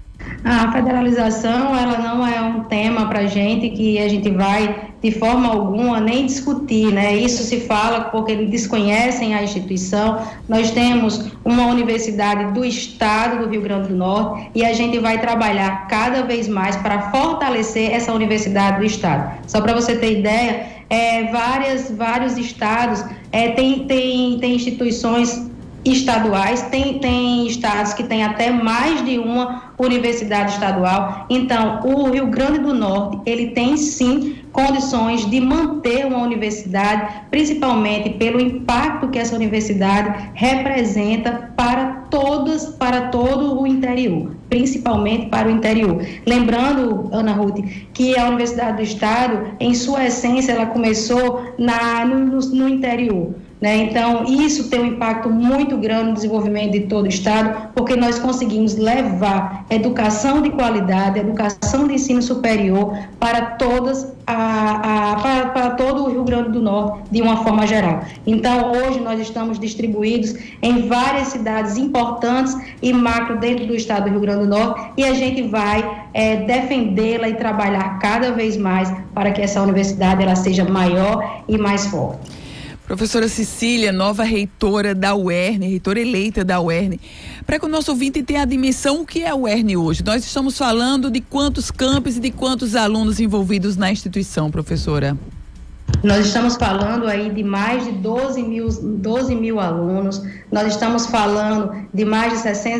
A federalização, ela não é um tema para a gente que a gente vai, de forma alguma, nem discutir, né? Isso se fala porque eles desconhecem a instituição. Nós temos uma universidade do estado do Rio Grande do Norte e a gente vai trabalhar cada vez mais para fortalecer essa universidade do estado. Só para você ter ideia, vários estados têm instituições estaduais, tem estados que têm até mais de uma universidade estadual. Então, o Rio Grande do Norte, ele tem sim condições de manter uma universidade, principalmente pelo impacto que essa universidade representa para todo o interior, principalmente para o interior. Lembrando, Ana Ruth, que a Universidade do Estado, em sua essência, ela começou no interior, né? Então, isso tem um impacto muito grande no desenvolvimento de todo o estado, porque nós conseguimos levar educação de qualidade, educação de ensino superior para para todo o Rio Grande do Norte, de uma forma geral. Então, hoje nós estamos distribuídos em várias cidades importantes e macro dentro do estado do Rio Grande do Norte, e a gente vai defendê-la e trabalhar cada vez mais para que essa universidade ela seja maior e mais forte. Professora Cecília, nova reitora da UERN, reitora eleita da UERN. Para que o nosso ouvinte tenha a dimensão, o que é a UERN hoje? Nós estamos falando de quantos campos e de quantos alunos envolvidos na instituição, professora? Nós estamos falando aí de mais de 12 mil alunos, nós estamos falando de mais de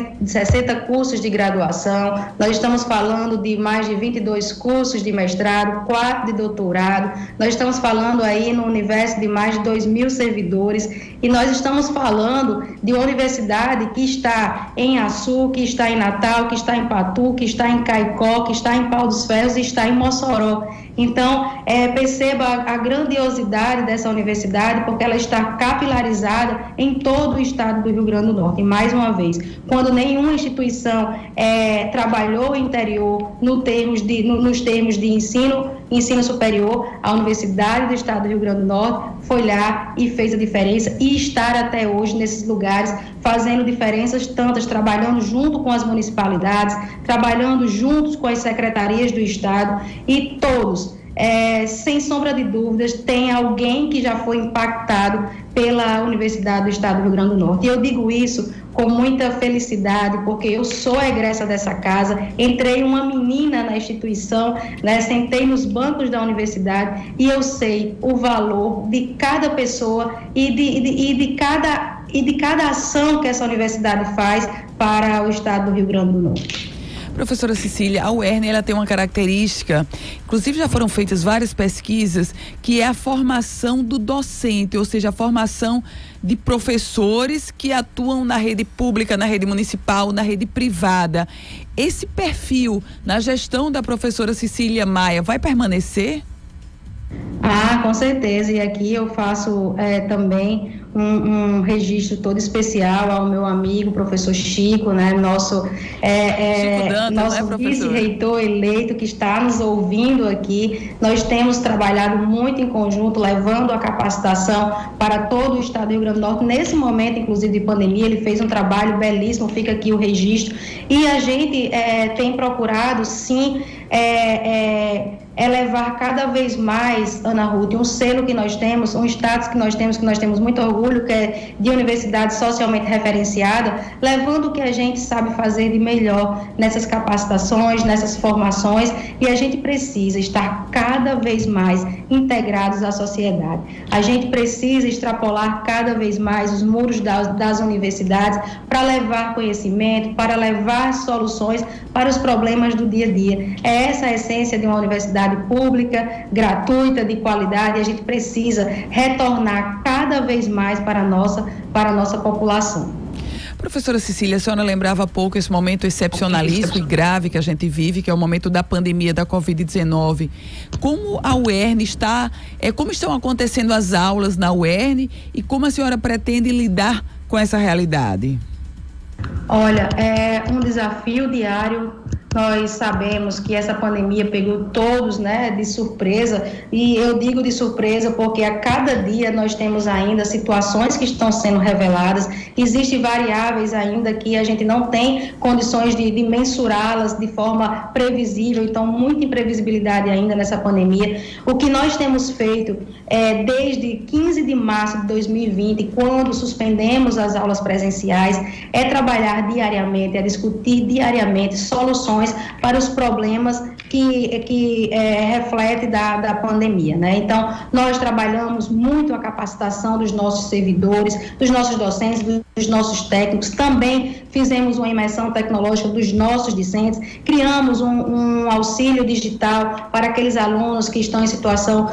60 cursos de graduação, nós estamos falando de mais de 22 cursos de mestrado, 4 de doutorado, nós estamos falando aí no universo de mais de 2.000 servidores, e nós estamos falando de uma universidade que está em Açu, que está em Natal, que está em Patu, que está em Caicó, que está em Pau dos Ferros e está em Mossoró. Então, perceba a grandiosidade dessa universidade, porque ela está capilarizada em todo o estado do Rio Grande do Norte. E, mais uma vez, quando nenhuma instituição trabalhou o interior nos termos de ensino superior, a Universidade do Estado do Rio Grande do Norte foi lá e fez a diferença, e estar até hoje nesses lugares fazendo diferenças tantas, trabalhando junto com as municipalidades, trabalhando juntos com as secretarias do Estado, e todos, sem sombra de dúvidas, tem alguém que já foi impactado pela Universidade do Estado do Rio Grande do Norte. E eu digo isso com muita felicidade, porque eu sou a egressa dessa casa, entrei uma menina na instituição, né, sentei nos bancos da universidade, e eu sei o valor de cada pessoa e de cada ação que essa universidade faz para o Estado do Rio Grande do Norte. Professora Cecília, a UERN, ela tem uma característica, inclusive já foram feitas várias pesquisas, que é a formação do docente, ou seja, a formação de professores que atuam na rede pública, na rede municipal, na rede privada. Esse perfil na gestão da professora Cecília Maia vai permanecer? Com certeza, e aqui eu faço também um registro todo especial ao meu amigo, professor Chico, né? Nosso vice-reitor eleito que está nos ouvindo aqui. Nós temos trabalhado muito em conjunto, levando a capacitação para todo o estado do Rio Grande do Norte. Nesse momento, inclusive, de pandemia, ele fez um trabalho belíssimo, fica aqui o registro. E a gente tem procurado, sim, elevar cada vez mais, Ana Ruth, um selo que nós temos, um status que nós temos muito orgulho, que é de universidade socialmente referenciada, levando o que a gente sabe fazer de melhor nessas capacitações, nessas formações, e a gente precisa estar cada vez mais integrados à sociedade. A gente precisa extrapolar cada vez mais os muros das universidades para levar conhecimento, para levar soluções para os problemas do dia a dia. É essa a essência de uma universidade pública, gratuita, de qualidade. A gente precisa retornar cada vez mais para a nossa população. Professora Cecília, a senhora lembrava há pouco esse momento excepcionalíssimo e grave que a gente vive, que é o momento da pandemia da Covid-19. Como a UERN como estão acontecendo as aulas na UERN e como a senhora pretende lidar com essa realidade? Olha, é um desafio diário. Nós sabemos que essa pandemia pegou todos, né, de surpresa, e eu digo de surpresa porque a cada dia nós temos ainda situações que estão sendo reveladas, existem variáveis ainda que a gente não tem condições de mensurá-las de forma previsível, então muita imprevisibilidade ainda nessa pandemia. O que nós temos feito desde 15 de março de 2020, quando suspendemos as aulas presenciais, é trabalhar diariamente, é discutir diariamente soluções para os problemas que refletem da pandemia, né? Então, nós trabalhamos muito a capacitação dos nossos servidores, dos nossos docentes, dos nossos técnicos. Também fizemos uma imersão tecnológica dos nossos discentes, criamos um auxílio digital para aqueles alunos que estão em situação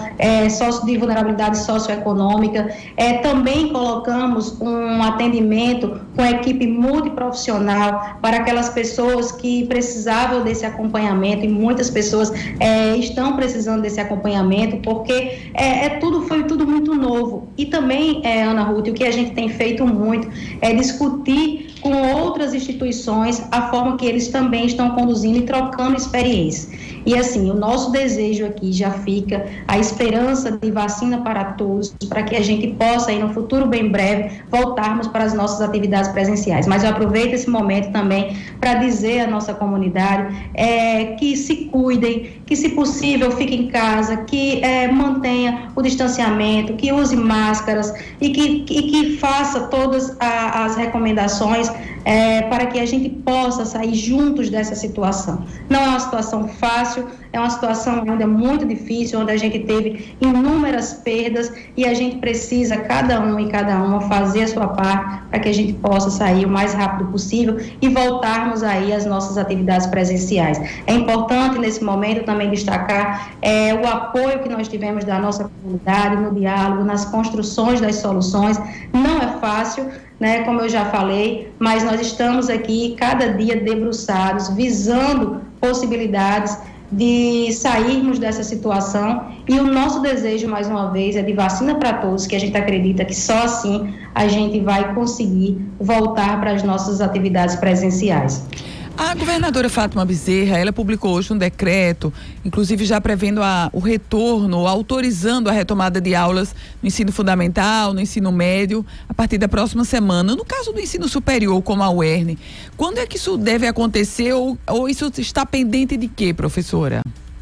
de vulnerabilidade socioeconômica. Também colocamos um atendimento com equipe multiprofissional para aquelas pessoas que precisavam desse acompanhamento, e muitas pessoas estão precisando desse acompanhamento porque foi tudo muito novo. E também, Ana Ruth, o que a gente tem feito muito é discutir com outras instituições a forma que eles também estão conduzindo e trocando experiências. E assim, o nosso desejo aqui já fica a esperança de vacina para todos, para que a gente possa, aí no futuro bem breve, voltarmos para as nossas atividades presenciais. Mas eu aproveito esse momento também para dizer à nossa comunidade que se cuidem, que se possível fiquem em casa, que mantenha o distanciamento, que use máscaras e que faça todas as recomendações para que a gente possa sair juntos dessa situação. Não é uma situação fácil, é uma situação ainda muito difícil, onde a gente teve inúmeras perdas e a gente precisa, cada um e cada uma, fazer a sua parte para que a gente possa sair o mais rápido possível e voltarmos aí às nossas atividades presenciais. É importante nesse momento também destacar o apoio que nós tivemos da nossa comunidade no diálogo, nas construções das soluções. Não é fácil, né, como eu já falei, mas nós estamos aqui cada dia debruçados, visando possibilidades de sairmos dessa situação, e o nosso desejo, mais uma vez, é de vacina para todos, que a gente acredita que só assim a gente vai conseguir voltar para as nossas atividades presenciais. A governadora Fátima Bezerra, ela publicou hoje um decreto, inclusive já prevendo o retorno, autorizando a retomada de aulas no ensino fundamental, no ensino médio, a partir da próxima semana. No caso do ensino superior, como a UERN, quando é que isso deve acontecer ou isso está pendente de quê, professora?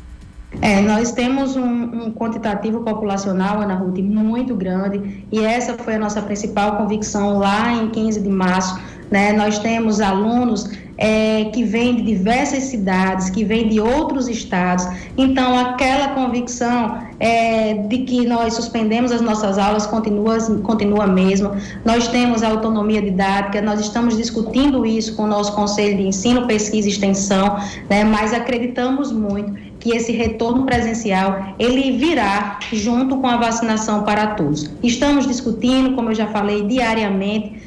Nós temos um quantitativo populacional, Ana Ruth, muito grande, e essa foi a nossa principal convicção lá em 15 de março, né? Nós temos alunos que vêm de diversas cidades, que vêm de outros estados, então aquela convicção de que nós suspendemos as nossas aulas continua a mesma. Nós temos a autonomia didática, nós estamos discutindo isso com o nosso Conselho de Ensino, Pesquisa e Extensão, né? Mas acreditamos muito que esse retorno presencial, ele virá junto com a vacinação para todos. Estamos discutindo, como eu já falei, diariamente,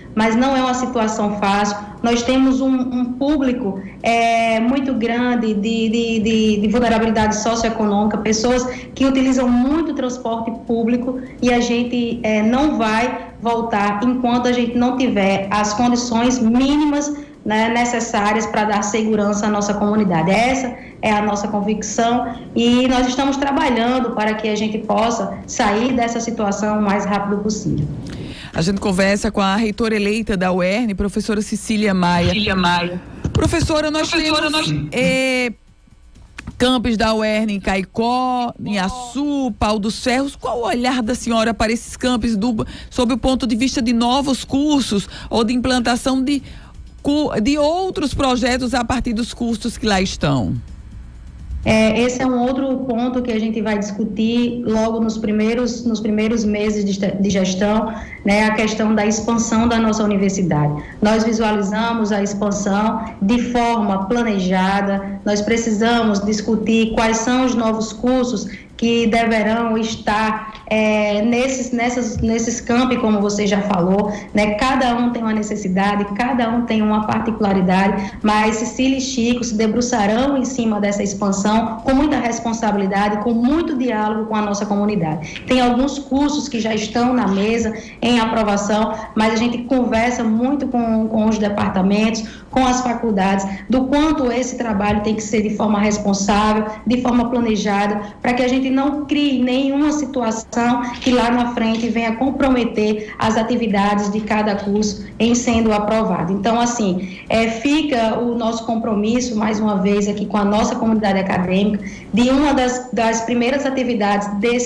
mas não é uma situação fácil. Nós temos um público muito grande de vulnerabilidade socioeconômica, pessoas que utilizam muito transporte público, e a gente não vai voltar enquanto a gente não tiver as condições mínimas, né, necessárias para dar segurança à nossa comunidade. Essa é a nossa convicção, e nós estamos trabalhando para que a gente possa sair dessa situação o mais rápido possível. A gente conversa com a reitora eleita da UERN, professora Cecília Maia. Professora, nós temos campos da UERN em Caicó, em Açu, Pau dos Ferros. Qual o olhar da senhora para esses campos sob o ponto de vista de novos cursos ou de implantação de outros projetos a partir dos cursos que lá estão? Esse é um outro ponto que a gente vai discutir logo nos primeiros meses de gestão, né, a questão da expansão da nossa universidade. Nós visualizamos a expansão de forma planejada, nós precisamos discutir quais são os novos cursos que deverão estar nesses campi, como você já falou, né? Cada um tem uma necessidade, cada um tem uma particularidade, mas Cecília e Chico se debruçarão em cima dessa expansão com muita responsabilidade, com muito diálogo com a nossa comunidade. Tem alguns cursos que já estão na mesa em aprovação, mas a gente conversa muito com os departamentos, com as faculdades, do quanto esse trabalho tem que ser de forma responsável, de forma planejada, para que a gente não crie nenhuma situação que lá na frente venha comprometer as atividades de cada curso em sendo aprovado. Então, assim, fica o nosso compromisso, mais uma vez, aqui com a nossa comunidade acadêmica, de uma das primeiras atividades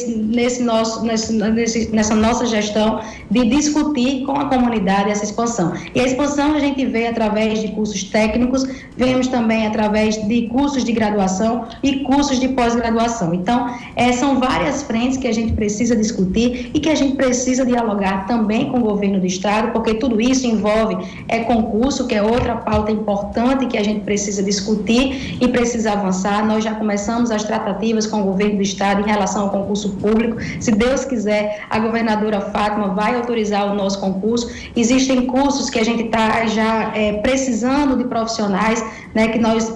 nessa nossa gestão, de discutir com a comunidade essa expansão. E a expansão a gente vê através de cursos técnicos, vemos também através de cursos de graduação e cursos de pós-graduação. Então, são várias frentes que a gente precisa discutir e que a gente precisa dialogar também com o governo do estado, porque tudo isso envolve concurso, que é outra pauta importante que a gente precisa discutir e precisa avançar. Nós já começamos as tratativas com o governo do estado em relação ao concurso público. Se Deus quiser, a governadora Fátima vai autorizar o nosso concurso. Existem cursos que a gente está já precisando de profissionais, né, que nós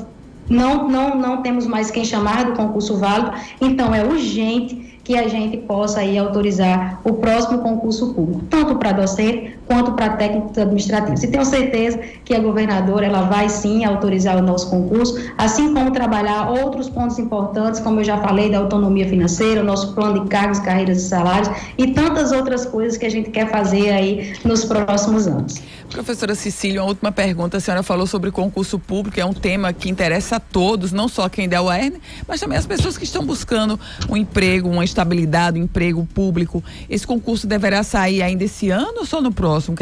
não temos mais quem chamar do concurso válido, então é urgente que a gente possa aí autorizar o próximo concurso público, tanto para docente quanto para técnicos administrativos. E tenho certeza que a governadora ela vai sim autorizar o nosso concurso, assim como trabalhar outros pontos importantes, como eu já falei, da autonomia financeira, o nosso plano de cargos, carreiras e salários e tantas outras coisas que a gente quer fazer aí nos próximos anos. Professora Cecília, uma última pergunta. A senhora falou sobre concurso público, é um tema que interessa a todos, não só quem da UERN, mas também as pessoas que estão buscando um emprego, uma estabilidade, um emprego público. Esse concurso deverá sair ainda esse ano ou só no próximo?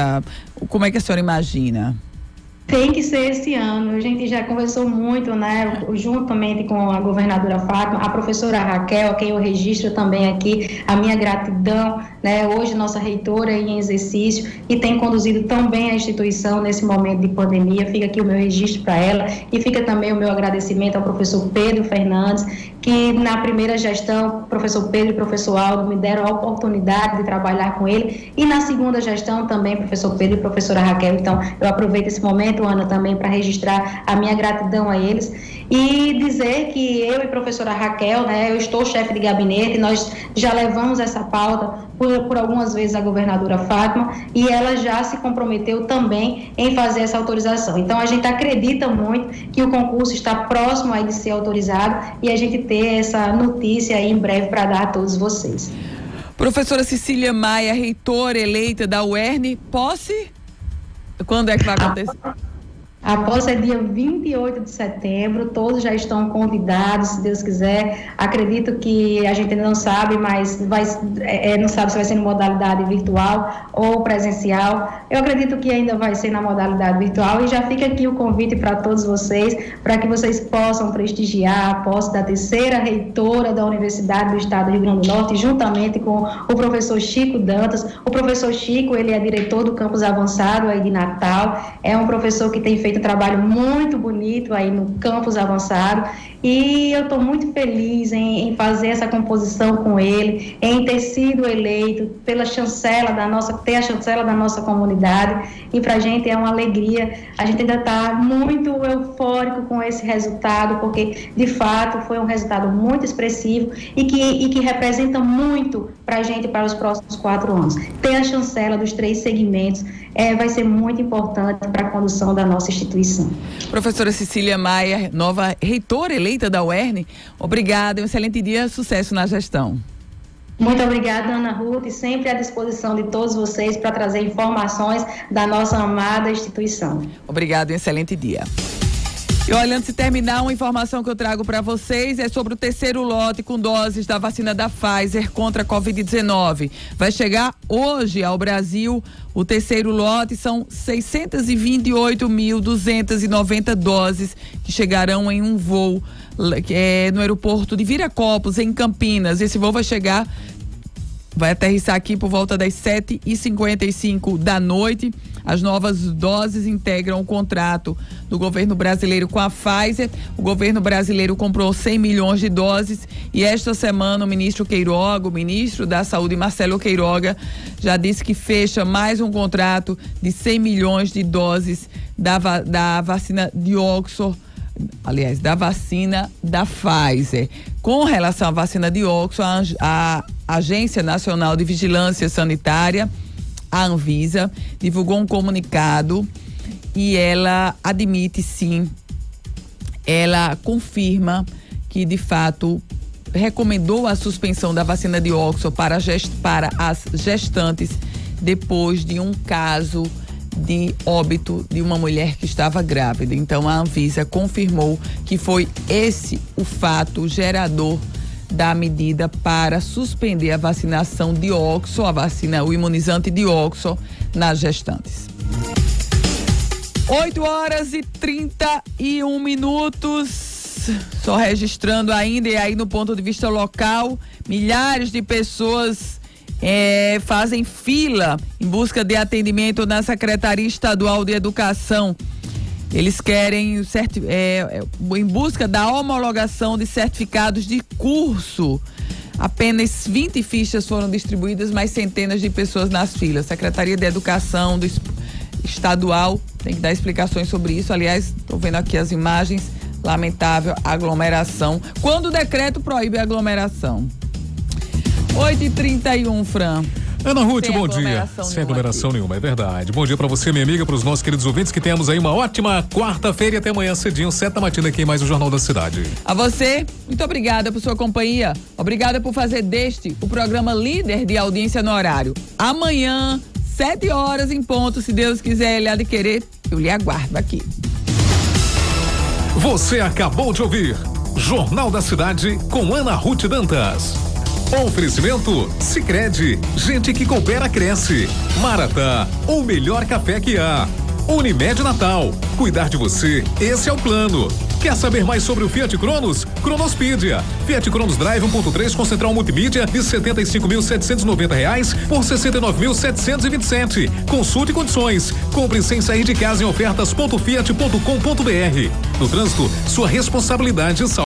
Como é que a senhora imagina? Tem que ser esse ano. A gente já conversou muito, né, juntamente com a governadora Fátima, a professora Raquel, a quem eu registro também aqui a minha gratidão, né, hoje nossa reitora em exercício e tem conduzido tão bem a instituição nesse momento de pandemia. Fica aqui o meu registro para ela e fica também o meu agradecimento ao professor Pedro Fernandes, que na primeira gestão, o professor Pedro e o professor Aldo me deram a oportunidade de trabalhar com ele, e na segunda gestão também, professor Pedro e professora Raquel. Então, eu aproveito esse momento, Ana, também para registrar a minha gratidão a eles e dizer que eu e a professora Raquel, né, eu estou chefe de gabinete, nós já levamos essa pauta por algumas vezes a governadora Fátima e ela já se comprometeu também em fazer essa autorização. Então, a gente acredita muito que o concurso está próximo aí de ser autorizado e a gente ter essa notícia aí em breve para dar a todos vocês. Professora Cecília Maia, reitora eleita da UERN, posse? Quando é que vai acontecer? A posse é dia 28 de setembro, todos já estão convidados, se Deus quiser. Acredito que a gente não sabe, mas não sabe se vai ser em modalidade virtual ou presencial. Eu acredito que ainda vai ser na modalidade virtual e já fica aqui o convite para todos vocês, para que vocês possam prestigiar a posse da terceira reitora da Universidade do Estado do Rio Grande do Norte, juntamente com o professor Chico Dantas. O professor Chico, ele é diretor do campus avançado aí de Natal, é um professor que tem feito um trabalho muito bonito aí no campus avançado E eu estou muito feliz em fazer essa composição com ele, em ter sido eleito pela chancela ter a chancela da nossa comunidade, e para a gente é uma alegria. A gente ainda está muito eufórico com esse resultado, porque de fato foi um resultado muito expressivo e que representa muito para a gente para os próximos 4 anos. Ter a chancela dos 3 segmentos vai ser muito importante para a condução da nossa instituição. Professora Cecília Maia, nova reitora eleita da UERN, obrigada, um excelente dia, sucesso na gestão. Muito obrigada, Ana Ruth, e sempre à disposição de todos vocês para trazer informações da nossa amada instituição. Obrigado, um excelente dia. E olha, antes de terminar, uma informação que eu trago para vocês é sobre o 3º lote com doses da vacina da Pfizer contra a Covid-19. Vai chegar hoje ao Brasil o 3º lote, são 628.290 doses que chegarão em um voo no aeroporto de Viracopos, em Campinas. Esse voo vai aterrissar aqui por volta das 7h55 da noite. As novas doses integram o contrato do governo brasileiro com a Pfizer. O governo brasileiro comprou 100 milhões de doses e esta semana o ministro da Saúde, Marcelo Queiroga, já disse que fecha mais um contrato de 100 milhões de doses da vacina de Oxford, aliás, da vacina da Pfizer. Com relação à vacina de Oxford, a Agência Nacional de Vigilância Sanitária, a Anvisa, divulgou um comunicado e ela admite, sim, ela confirma que, de fato, recomendou a suspensão da vacina de Oxford para as gestantes depois de um caso de óbito de uma mulher que estava grávida. Então, a Anvisa confirmou que foi esse o fato gerador da medida para suspender a vacinação de Oxford, o imunizante de Oxford nas gestantes. 8h31, só registrando ainda, e aí no ponto de vista local, milhares de pessoas fazem fila em busca de atendimento na Secretaria Estadual de Educação. Eles querem em busca da homologação de certificados de curso. Apenas 20 fichas foram distribuídas, mas centenas de pessoas nas filas. Secretaria de Educação Estadual tem que dar explicações sobre isso. Aliás, estou vendo aqui as imagens. Lamentável aglomeração. Quando o decreto proíbe a aglomeração? 8h31, Fran. Ana Ruth, bom dia. Sem aglomeração nenhuma, é verdade. Bom dia pra você, minha amiga, pros nossos queridos ouvintes, que temos aí uma ótima quarta-feira e até amanhã cedinho, 7 da matina, aqui em mais o Jornal da Cidade. A você, muito obrigada por sua companhia. Obrigada por fazer deste o programa líder de audiência no horário. Amanhã, 7 horas em ponto, se Deus quiser, Ele há de querer, eu lhe aguardo aqui. Você acabou de ouvir Jornal da Cidade com Ana Ruth Dantas. Oferecimento Sicredi, gente que coopera cresce. Maratá, o melhor café que há. Unimed Natal, cuidar de você, esse é o plano. Quer saber mais sobre o Fiat Cronos? Cronospedia. Fiat Cronos Drive 1.3 com central multimídia de R$ 75.790 por R$ 69.727. Consulte condições. Compre sem sair de casa em ofertas.fiat.com.br. No trânsito, sua responsabilidade salva